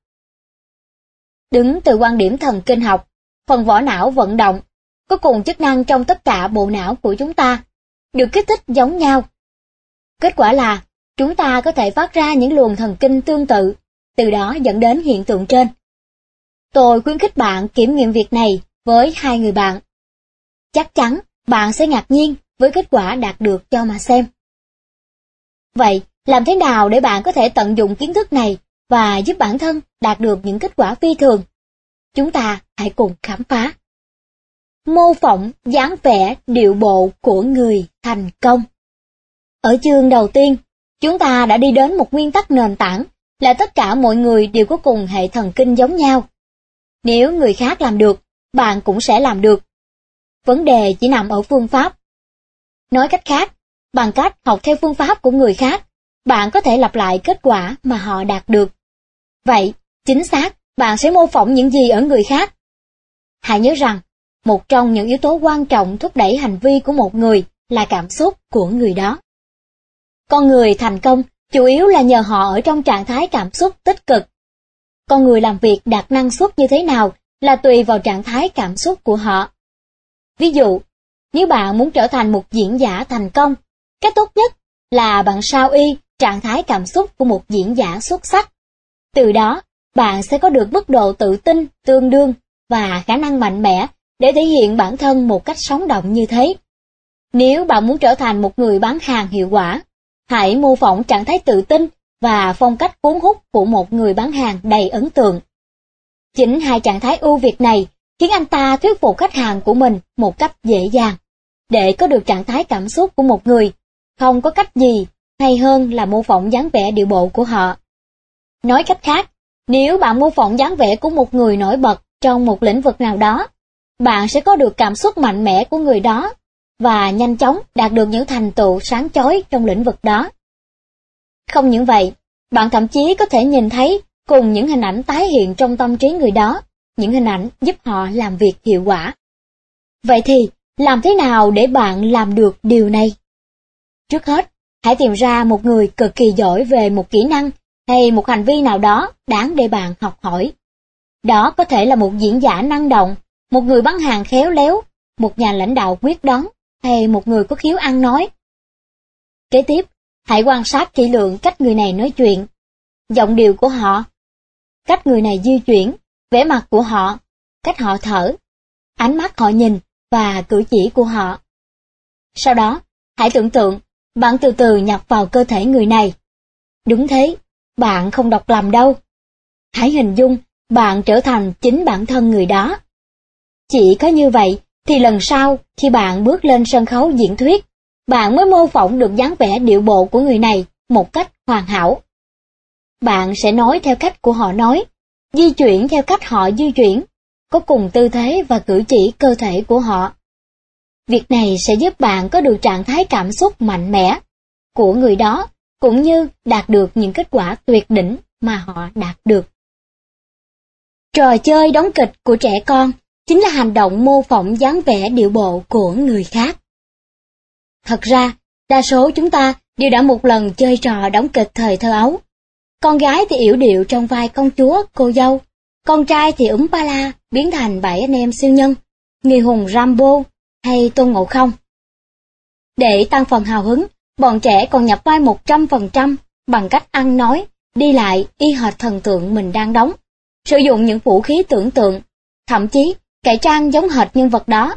Đứng từ quan điểm thần kinh học, phần vỏ não vận động, có cùng chức năng trong tất cả bộ não của chúng ta, được kích thích giống nhau. Kết quả là, chúng ta có thể phát ra những luồng thần kinh tương tự, từ đó dẫn đến hiện tượng trên. Tôi khuyến khích bạn kiểm nghiệm việc này với 2 người bạn. Chắc chắn bạn sẽ ngạc nhiên với kết quả đạt được cho mà xem. Vậy, làm thế nào để bạn có thể tận dụng kiến thức này và giúp bản thân đạt được những kết quả phi thường? Chúng ta hãy cùng khám phá. Mô phỏng dáng vẻ điệu bộ của người thành công. Ở chương đầu tiên, chúng ta đã đi đến một nguyên tắc nền tảng là tất cả mọi người đều có cùng hệ thần kinh giống nhau. Nếu người khác làm được, bạn cũng sẽ làm được. Vấn đề chỉ nằm ở phương pháp. Nói cách khác, bằng cách học theo phương pháp của người khác, bạn có thể lặp lại kết quả mà họ đạt được. Vậy, chính xác, bạn sẽ mô phỏng những gì ở người khác? Hãy nhớ rằng, một trong những yếu tố quan trọng thúc đẩy hành vi của một người là cảm xúc của người đó. Con người thành công chủ yếu là nhờ họ ở trong trạng thái cảm xúc tích cực. Con người làm việc đạt năng suất như thế nào là tùy vào trạng thái cảm xúc của họ. Ví dụ, nếu bạn muốn trở thành một diễn giả thành công, cách tốt nhất là bạn sao y trạng thái cảm xúc của một diễn giả xuất sắc. Từ đó, bạn sẽ có được mức độ tự tin tương đương và khả năng mạnh mẽ để thể hiện bản thân một cách sống động như thế. Nếu bạn muốn trở thành một người bán hàng hiệu quả, hãy mô phỏng trạng thái tự tin và phong cách cuốn hút của một người bán hàng đầy ấn tượng. Chính hai trạng thái ưu việt này khiến anh ta thuyết phục khách hàng của mình một cách dễ dàng. Để có được trạng thái cảm xúc của một người, không có cách gì hay hơn là mô phỏng dáng vẻ điệu bộ của họ. Nói cách khác, nếu bạn mô phỏng dáng vẻ của một người nổi bật trong một lĩnh vực nào đó, bạn sẽ có được cảm xúc mạnh mẽ của người đó và nhanh chóng đạt được những thành tựu sáng chói trong lĩnh vực đó. Không những vậy, bạn thậm chí có thể nhìn thấy cùng những hình ảnh tái hiện trong tâm trí người đó, những hình ảnh giúp họ làm việc hiệu quả. Vậy thì, làm thế nào để bạn làm được điều này? Trước hết, hãy tìm ra một người cực kỳ giỏi về một kỹ năng hay một hành vi nào đó đáng để bạn học hỏi. Đó có thể là một diễn giả năng động, một người bán hàng khéo léo, một nhà lãnh đạo quyết đoán, hay một người có khiếu ăn nói. Kế tiếp, hãy quan sát kỹ lưỡng cách người này nói chuyện, giọng điệu của họ, cách người này di chuyển, vẻ mặt của họ, cách họ thở, ánh mắt họ nhìn và cử chỉ của họ. Sau đó, hãy tưởng tượng, bạn từ từ nhập vào cơ thể người này. Đúng thế, bạn không đọc lầm đâu. Hãy hình dung bạn trở thành chính bản thân người đó. Chỉ có như vậy thì lần sau khi bạn bước lên sân khấu diễn thuyết, bạn mới mô phỏng được dáng vẻ điệu bộ của người này một cách hoàn hảo. Bạn sẽ nói theo cách của họ nói, di chuyển theo cách họ di chuyển, có cùng tư thế và cử chỉ cơ thể của họ. Việc này sẽ giúp bạn có được trạng thái cảm xúc mạnh mẽ của người đó, cũng như đạt được những kết quả tuyệt đỉnh mà họ đạt được. Trò chơi đóng kịch của trẻ con chính là hành động mô phỏng dáng vẻ điệu bộ của người khác. Thật ra, đa số chúng ta đều đã một lần chơi trò đóng kịch thời thơ ấu. Con gái thì yểu điệu trong vai công chúa, cô dâu, con trai thì Ba La biến thành 7 anh em siêu nhân, người hùng Rambo hay Tôn Ngộ Không. Để tăng phần hào hứng, bọn trẻ còn nhập vai 100% bằng cách ăn nói, đi lại y hệt thần tượng mình đang đóng, sử dụng những vũ khí tưởng tượng, thậm chí cải trang giống hệt nhân vật đó.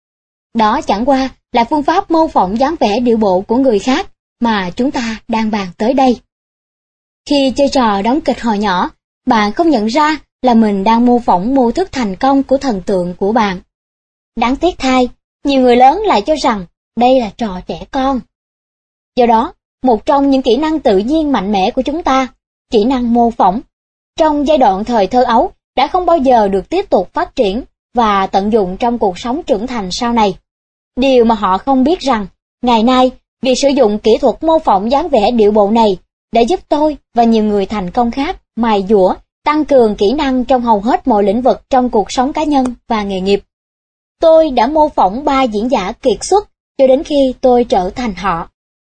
Đó chẳng qua là phương pháp mô phỏng dáng vẻ điệu bộ của người khác mà chúng ta đang bàn tới đây. Khi chơi trò đóng kịch hồi nhỏ, bạn không nhận ra là mình đang mô phỏng mô thức thành công của thần tượng của bạn. Đáng tiếc thay, nhiều người lớn lại cho rằng đây là trò trẻ con. Do đó, một trong những kỹ năng tự nhiên mạnh mẽ của chúng ta, kỹ năng mô phỏng, trong giai đoạn thời thơ ấu đã không bao giờ được tiếp tục phát triển và tận dụng trong cuộc sống trưởng thành sau này. Điều mà họ không biết rằng, ngày nay, việc sử dụng kỹ thuật mô phỏng dáng vẻ điệu bộ này đã giúp tôi và nhiều người thành công khác mài dũa, tăng cường kỹ năng trong hầu hết mọi lĩnh vực trong cuộc sống cá nhân và nghề nghiệp. Tôi đã mô phỏng 3 diễn giả kiệt xuất cho đến khi tôi trở thành họ.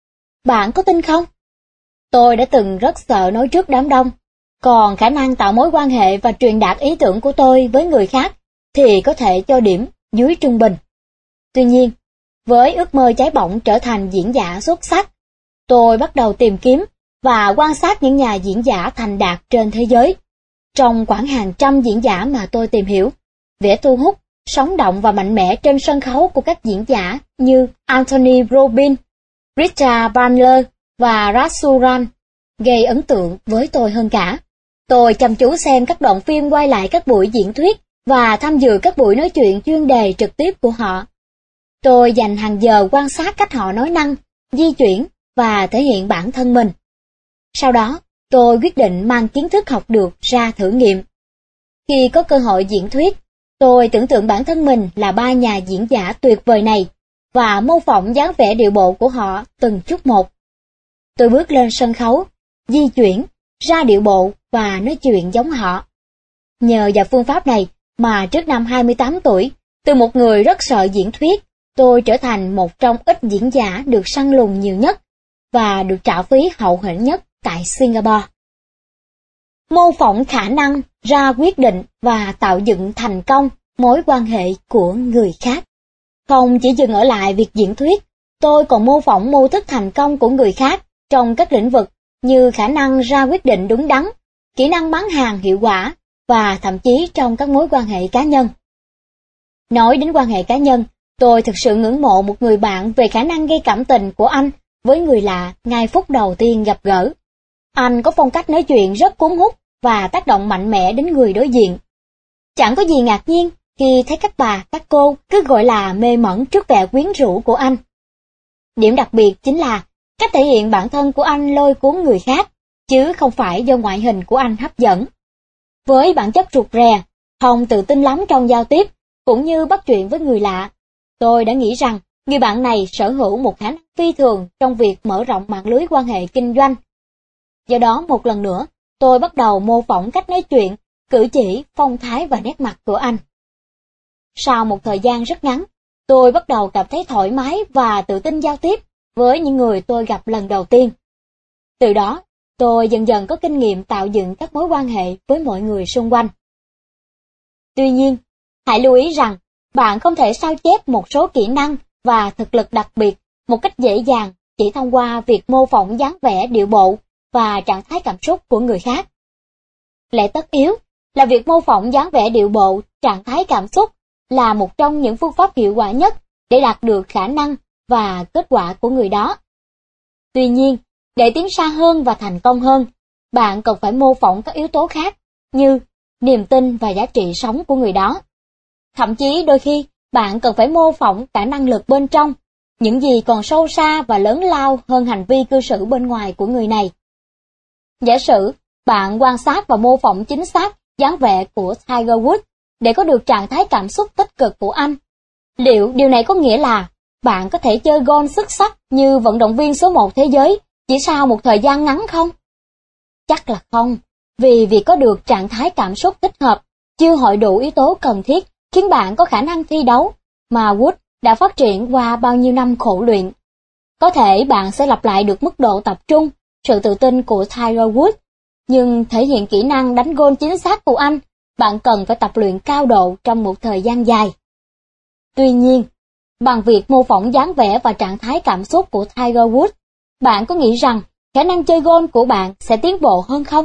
Bạn có tin không? Tôi đã từng rất sợ nói trước đám đông, còn khả năng tạo mối quan hệ và truyền đạt ý tưởng của tôi với người khác thì có thể cho điểm dưới trung bình. Tuy nhiên, với ước mơ cháy bỏng trở thành diễn giả xuất sắc, tôi bắt đầu tìm kiếm và quan sát những nhà diễn giả thành đạt trên thế giới. Trong khoảng hàng trăm diễn giả mà tôi tìm hiểu, vẻ thu hút, sống động và mạnh mẽ trên sân khấu của các diễn giả như Anthony Robbins, Richard Bandler và Rasuran gây ấn tượng với tôi hơn cả. Tôi chăm chú xem các đoạn phim quay lại các buổi diễn thuyết và tham dự các buổi nói chuyện chuyên đề trực tiếp của họ. Tôi dành hàng giờ quan sát cách họ nói năng, di chuyển và thể hiện bản thân mình. Sau đó, tôi quyết định mang kiến thức học được ra thử nghiệm. Khi có cơ hội diễn thuyết, tôi tưởng tượng bản thân mình là 3 nhà diễn giả tuyệt vời này và mô phỏng dáng vẻ điệu bộ của họ từng chút một. Tôi bước lên sân khấu, di chuyển, ra điệu bộ và nói chuyện giống họ. Nhờ vào phương pháp này mà trước năm 28 tuổi, từ một người rất sợ diễn thuyết, tôi trở thành một trong ít diễn giả được săn lùng nhiều nhất và được trả phí hậu hĩnh nhất tại Singapore. Mô phỏng khả năng ra quyết định và tạo dựng thành công mối quan hệ của người khác. Không chỉ dừng ở lại việc diễn thuyết, tôi còn mô phỏng mô thức thành công của người khác trong các lĩnh vực như khả năng ra quyết định đúng đắn, kỹ năng bán hàng hiệu quả và thậm chí trong các mối quan hệ cá nhân. Nói đến quan hệ cá nhân, tôi thực sự ngưỡng mộ một người bạn về khả năng gây cảm tình của anh với người lạ ngay phút đầu tiên gặp gỡ. Anh có phong cách nói chuyện rất cuốn hút và tác động mạnh mẽ đến người đối diện. Chẳng có gì ngạc nhiên khi thấy các bà, các cô cứ gọi là mê mẩn trước vẻ quyến rũ của anh. Điểm đặc biệt chính là cách thể hiện bản thân của anh lôi cuốn người khác, chứ không phải do ngoại hình của anh hấp dẫn. Với bản chất rụt rè, không tự tin lắm trong giao tiếp, cũng như bắt chuyện với người lạ, tôi đã nghĩ rằng người bạn này sở hữu một khả năng phi thường trong việc mở rộng mạng lưới quan hệ kinh doanh. Do đó một lần nữa, tôi bắt đầu mô phỏng cách nói chuyện, cử chỉ, phong thái và nét mặt của anh. Sau một thời gian rất ngắn, tôi bắt đầu cảm thấy thoải mái và tự tin giao tiếp với những người tôi gặp lần đầu tiên. Từ đó, tôi dần dần có kinh nghiệm tạo dựng các mối quan hệ với mọi người xung quanh. Tuy nhiên, hãy lưu ý rằng bạn không thể sao chép một số kỹ năng và thực lực đặc biệt một cách dễ dàng chỉ thông qua việc mô phỏng dáng vẻ điệu bộ và trạng thái cảm xúc của người khác. Lẽ tất yếu là việc mô phỏng dáng vẻ điệu bộ, trạng thái cảm xúc là một trong những phương pháp hiệu quả nhất để đạt được khả năng và kết quả của người đó. Tuy nhiên, để tiến xa hơn và thành công hơn, bạn cần phải mô phỏng các yếu tố khác như niềm tin và giá trị sống của người đó. Thậm chí đôi khi, bạn cần phải mô phỏng cả năng lực bên trong, những gì còn sâu xa và lớn lao hơn hành vi cư xử bên ngoài của người này. Giả sử, bạn quan sát và mô phỏng chính xác dáng vẻ của Tiger Woods để có được trạng thái cảm xúc tích cực của anh. Liệu điều này có nghĩa là bạn có thể chơi golf xuất sắc như vận động viên số 1 thế giới chỉ sau một thời gian ngắn không? Chắc là không, vì việc có được trạng thái cảm xúc thích hợp chưa hội đủ yếu tố cần thiết khiến bạn có khả năng thi đấu mà Woods đã phát triển qua bao nhiêu năm khổ luyện. Có thể bạn sẽ lặp lại được mức độ tập trung, sự tự tin của Tiger Woods, nhưng thể hiện kỹ năng đánh golf chính xác của anh, bạn cần phải tập luyện cao độ trong một thời gian dài. Tuy nhiên, bằng việc mô phỏng dáng vẻ và trạng thái cảm xúc của Tiger Woods, bạn có nghĩ rằng khả năng chơi golf của bạn sẽ tiến bộ hơn không?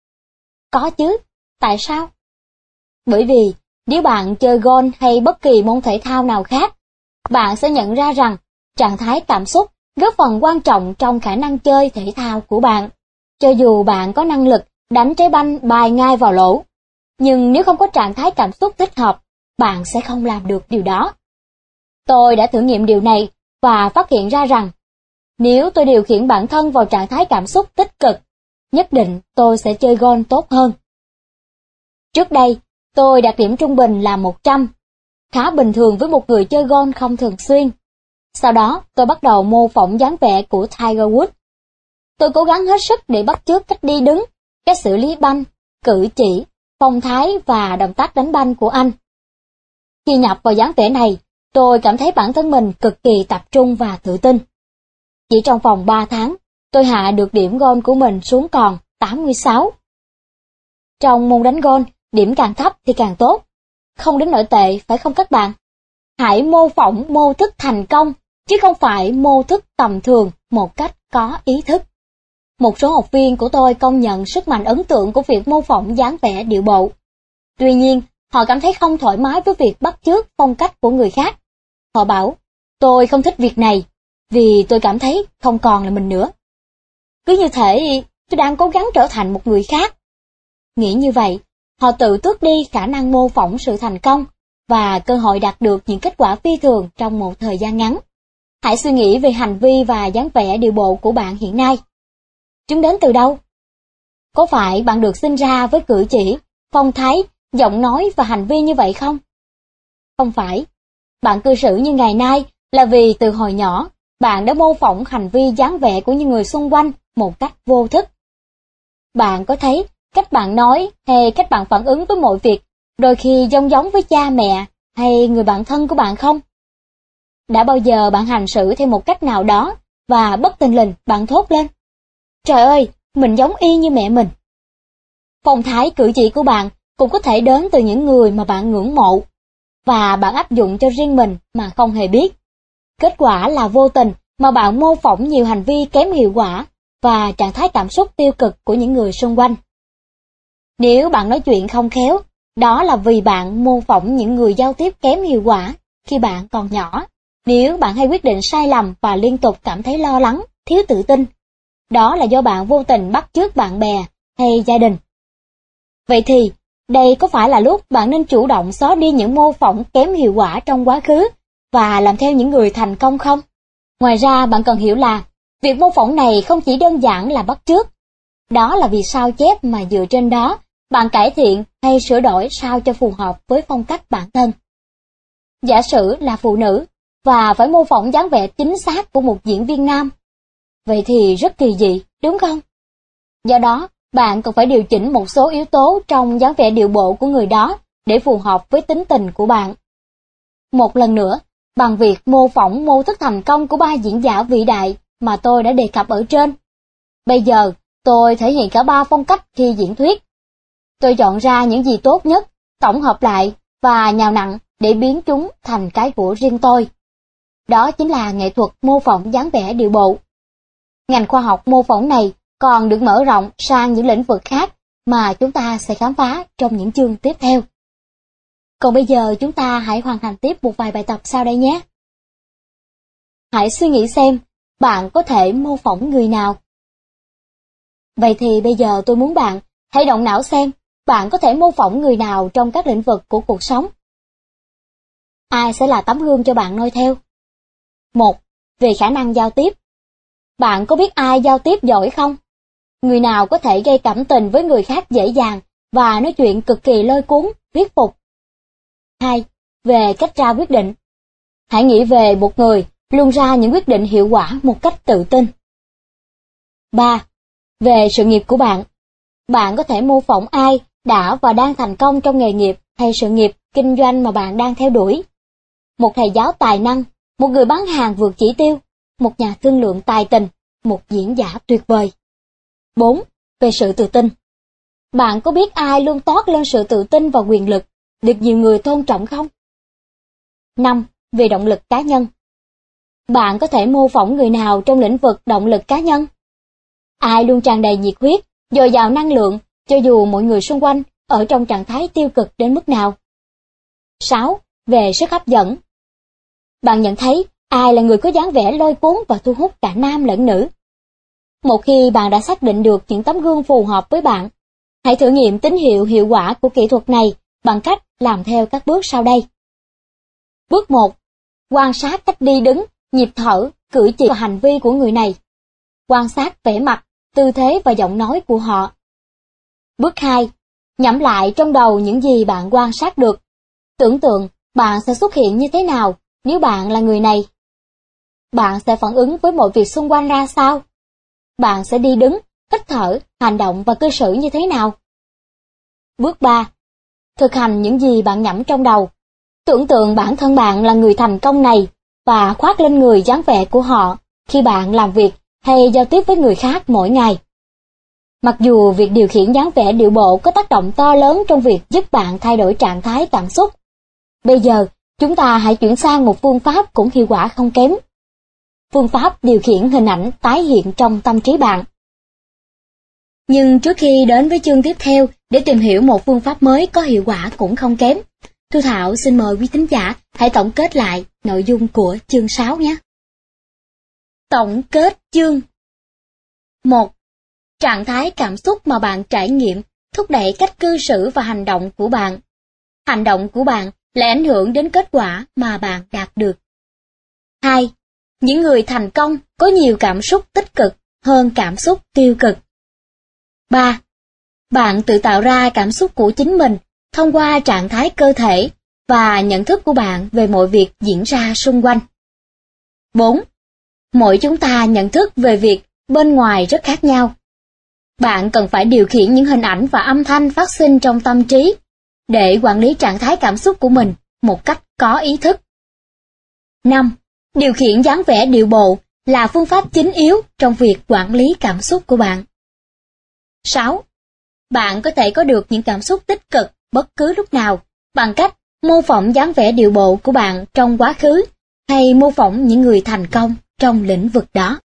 Có chứ, tại sao? Bởi vì nếu bạn chơi golf hay bất kỳ môn thể thao nào khác, bạn sẽ nhận ra rằng trạng thái cảm xúc góp phần quan trọng trong khả năng chơi thể thao của bạn. Cho dù bạn có năng lực đánh trái banh bay ngay vào lỗ, nhưng nếu không có trạng thái cảm xúc thích hợp, bạn sẽ không làm được điều đó. Tôi đã thử nghiệm điều này và phát hiện ra rằng nếu tôi điều khiển bản thân vào trạng thái cảm xúc tích cực, nhất định tôi sẽ chơi golf tốt hơn. Trước đây, tôi đạt điểm trung bình là 100, khá bình thường với một người chơi golf không thường xuyên. Sau đó, tôi bắt đầu mô phỏng dáng vẻ của Tiger Woods. Tôi cố gắng hết sức để bắt chước cách đi đứng, cách xử lý banh, cử chỉ, phong thái và động tác đánh banh của anh. Khi nhập vào dáng vẻ này, tôi cảm thấy bản thân mình cực kỳ tập trung và tự tin. Chỉ trong vòng 3 tháng, tôi hạ được điểm golf của mình xuống còn 86. Trong môn đánh golf, điểm càng thấp thì càng tốt. Không đến nỗi tệ, phải không các bạn? Hãy mô phỏng mô thức thành công, chứ không phải mô thức tầm thường một cách có ý thức. Một số học viên của tôi công nhận sức mạnh ấn tượng của việc mô phỏng dáng vẻ điệu bộ. Tuy nhiên, họ cảm thấy không thoải mái với việc bắt chước phong cách của người khác. Họ bảo, tôi không thích việc này, vì tôi cảm thấy không còn là mình nữa. Cứ như thể tôi đang cố gắng trở thành một người khác. Nghĩ như vậy, họ tự tước đi khả năng mô phỏng sự thành công và cơ hội đạt được những kết quả phi thường trong một thời gian ngắn. Hãy suy nghĩ về hành vi và dáng vẻ điệu bộ của bạn hiện nay. Chúng đến từ đâu? Có phải bạn được sinh ra với cử chỉ, phong thái, giọng nói và hành vi như vậy không? Không phải. Bạn cư xử như ngày nay là vì từ hồi nhỏ, bạn đã mô phỏng hành vi dáng vẻ của những người xung quanh một cách vô thức. Bạn có thấy cách bạn nói hay cách bạn phản ứng với mọi việc đôi khi giống với cha mẹ hay người bạn thân của bạn không? Đã bao giờ bạn hành xử theo một cách nào đó và bất thình lình bạn thốt lên: trời ơi, mình giống y như mẹ mình. Phong thái cử chỉ của bạn cũng có thể đến từ những người mà bạn ngưỡng mộ, và bạn áp dụng cho riêng mình mà không hề biết. Kết quả là vô tình mà bạn mô phỏng nhiều hành vi kém hiệu quả và trạng thái cảm xúc tiêu cực của những người xung quanh. Nếu bạn nói chuyện không khéo, đó là vì bạn mô phỏng những người giao tiếp kém hiệu quả khi bạn còn nhỏ. Nếu bạn hay quyết định sai lầm và liên tục cảm thấy lo lắng, thiếu tự tin, đó là do bạn vô tình bắt chước bạn bè hay gia đình. Vậy thì, đây có phải là lúc bạn nên chủ động xóa đi những mô phỏng kém hiệu quả trong quá khứ và làm theo những người thành công không? Ngoài ra, bạn cần hiểu là việc mô phỏng này không chỉ đơn giản là bắt chước. Đó là việc sao chép mà dựa trên đó, bạn cải thiện hay sửa đổi sao cho phù hợp với phong cách bản thân. Giả sử là phụ nữ và phải mô phỏng dáng vẻ chính xác của một diễn viên nam. Vậy thì rất kỳ dị, đúng không? Do đó, bạn cần phải điều chỉnh một số yếu tố trong dáng vẻ điệu bộ của người đó để phù hợp với tính tình của bạn. Một lần nữa, bằng việc mô phỏng mô thức thành công của 3 diễn giả vĩ đại mà tôi đã đề cập ở trên. Bây giờ, tôi thể hiện cả 3 phong cách khi diễn thuyết. Tôi chọn ra những gì tốt nhất, tổng hợp lại và nhào nặn để biến chúng thành cái của riêng tôi. đó chính là nghệ thuật mô phỏng dáng vẻ điệu bộ. Ngành khoa học mô phỏng này còn được mở rộng sang những lĩnh vực khác mà chúng ta sẽ khám phá trong những chương tiếp theo. Còn bây giờ chúng ta hãy hoàn thành tiếp một vài bài tập sau đây nhé. Hãy suy nghĩ xem, bạn có thể mô phỏng người nào? Vậy thì bây giờ tôi muốn bạn hãy động não xem, bạn có thể mô phỏng người nào trong các lĩnh vực của cuộc sống? Ai sẽ là tấm gương cho bạn noi theo? 1. Về khả năng giao tiếp. Bạn có biết ai giao tiếp giỏi không? Người nào có thể gây cảm tình với người khác dễ dàng và nói chuyện cực kỳ lôi cuốn, thuyết phục? 2. Về cách ra quyết định. Hãy nghĩ về một người luôn ra những quyết định hiệu quả một cách tự tin. 3. Về sự nghiệp của bạn. Bạn có thể mô phỏng ai đã và đang thành công trong nghề nghiệp hay sự nghiệp kinh doanh mà bạn đang theo đuổi. Một thầy giáo tài năng, một người bán hàng vượt chỉ tiêu, một nhà thương lượng tài tình, một diễn giả tuyệt vời. 4. Về sự tự tin. Bạn có biết ai luôn toát lên sự tự tin và quyền lực, được nhiều người tôn trọng không? 5. Về động lực cá nhân. Bạn có thể mô phỏng người nào trong lĩnh vực động lực cá nhân? Ai luôn tràn đầy nhiệt huyết, dồi dào năng lượng, cho dù mọi người xung quanh ở trong trạng thái tiêu cực đến mức nào? 6. Về sức hấp dẫn. Bạn nhận thấy ai là người có dáng vẻ lôi cuốn và thu hút cả nam lẫn nữ? Một khi bạn đã xác định được những tấm gương phù hợp với bạn, hãy thử nghiệm tín hiệu hiệu quả của kỹ thuật này bằng cách làm theo các bước sau đây. Bước 1. Quan sát cách đi đứng, nhịp thở, cử chỉ và hành vi của người này. Quan sát vẻ mặt, tư thế và giọng nói của họ. Bước 2. Nhẩm lại trong đầu những gì bạn quan sát được. Tưởng tượng bạn sẽ xuất hiện như thế nào nếu bạn là người này. Bạn sẽ phản ứng với mọi việc xung quanh ra sao? Bạn sẽ đi đứng, hít thở, hành động và cư xử như thế nào? Bước 3. Thực hành những gì bạn nhẩm trong đầu. Tưởng tượng bản thân bạn là người thành công này và khoác lên người dáng vẻ của họ khi bạn làm việc hay giao tiếp với người khác mỗi ngày. Mặc dù việc điều khiển dáng vẻ điệu bộ có tác động to lớn trong việc giúp bạn thay đổi trạng thái cảm xúc, bây giờ chúng ta hãy chuyển sang một phương pháp cũng hiệu quả không kém. Phương pháp điều khiển hình ảnh tái hiện trong tâm trí bạn. Nhưng trước khi đến với chương tiếp theo để tìm hiểu một phương pháp mới có hiệu quả cũng không kém, Thu Thảo xin mời quý thính giả hãy tổng kết lại nội dung của chương 6 nhé. Tổng kết chương 1. Trạng thái cảm xúc mà bạn trải nghiệm thúc đẩy cách cư xử và hành động của bạn. Hành động của bạn lại ảnh hưởng đến kết quả mà bạn đạt được. 2. Những người thành công có nhiều cảm xúc tích cực hơn cảm xúc tiêu cực. 3. Bạn tự tạo ra cảm xúc của chính mình thông qua trạng thái cơ thể và nhận thức của bạn về mọi việc diễn ra xung quanh. 4. Mỗi chúng ta nhận thức về việc bên ngoài rất khác nhau. Bạn cần phải điều khiển những hình ảnh và âm thanh phát sinh trong tâm trí để quản lý trạng thái cảm xúc của mình một cách có ý thức. 5. Điều khiển dáng vẻ điệu bộ là phương pháp chính yếu trong việc quản lý cảm xúc của bạn. 6. Bạn có thể có được những cảm xúc tích cực bất cứ lúc nào bằng cách mô phỏng dáng vẻ điệu bộ của bạn trong quá khứ hay mô phỏng những người thành công trong lĩnh vực đó.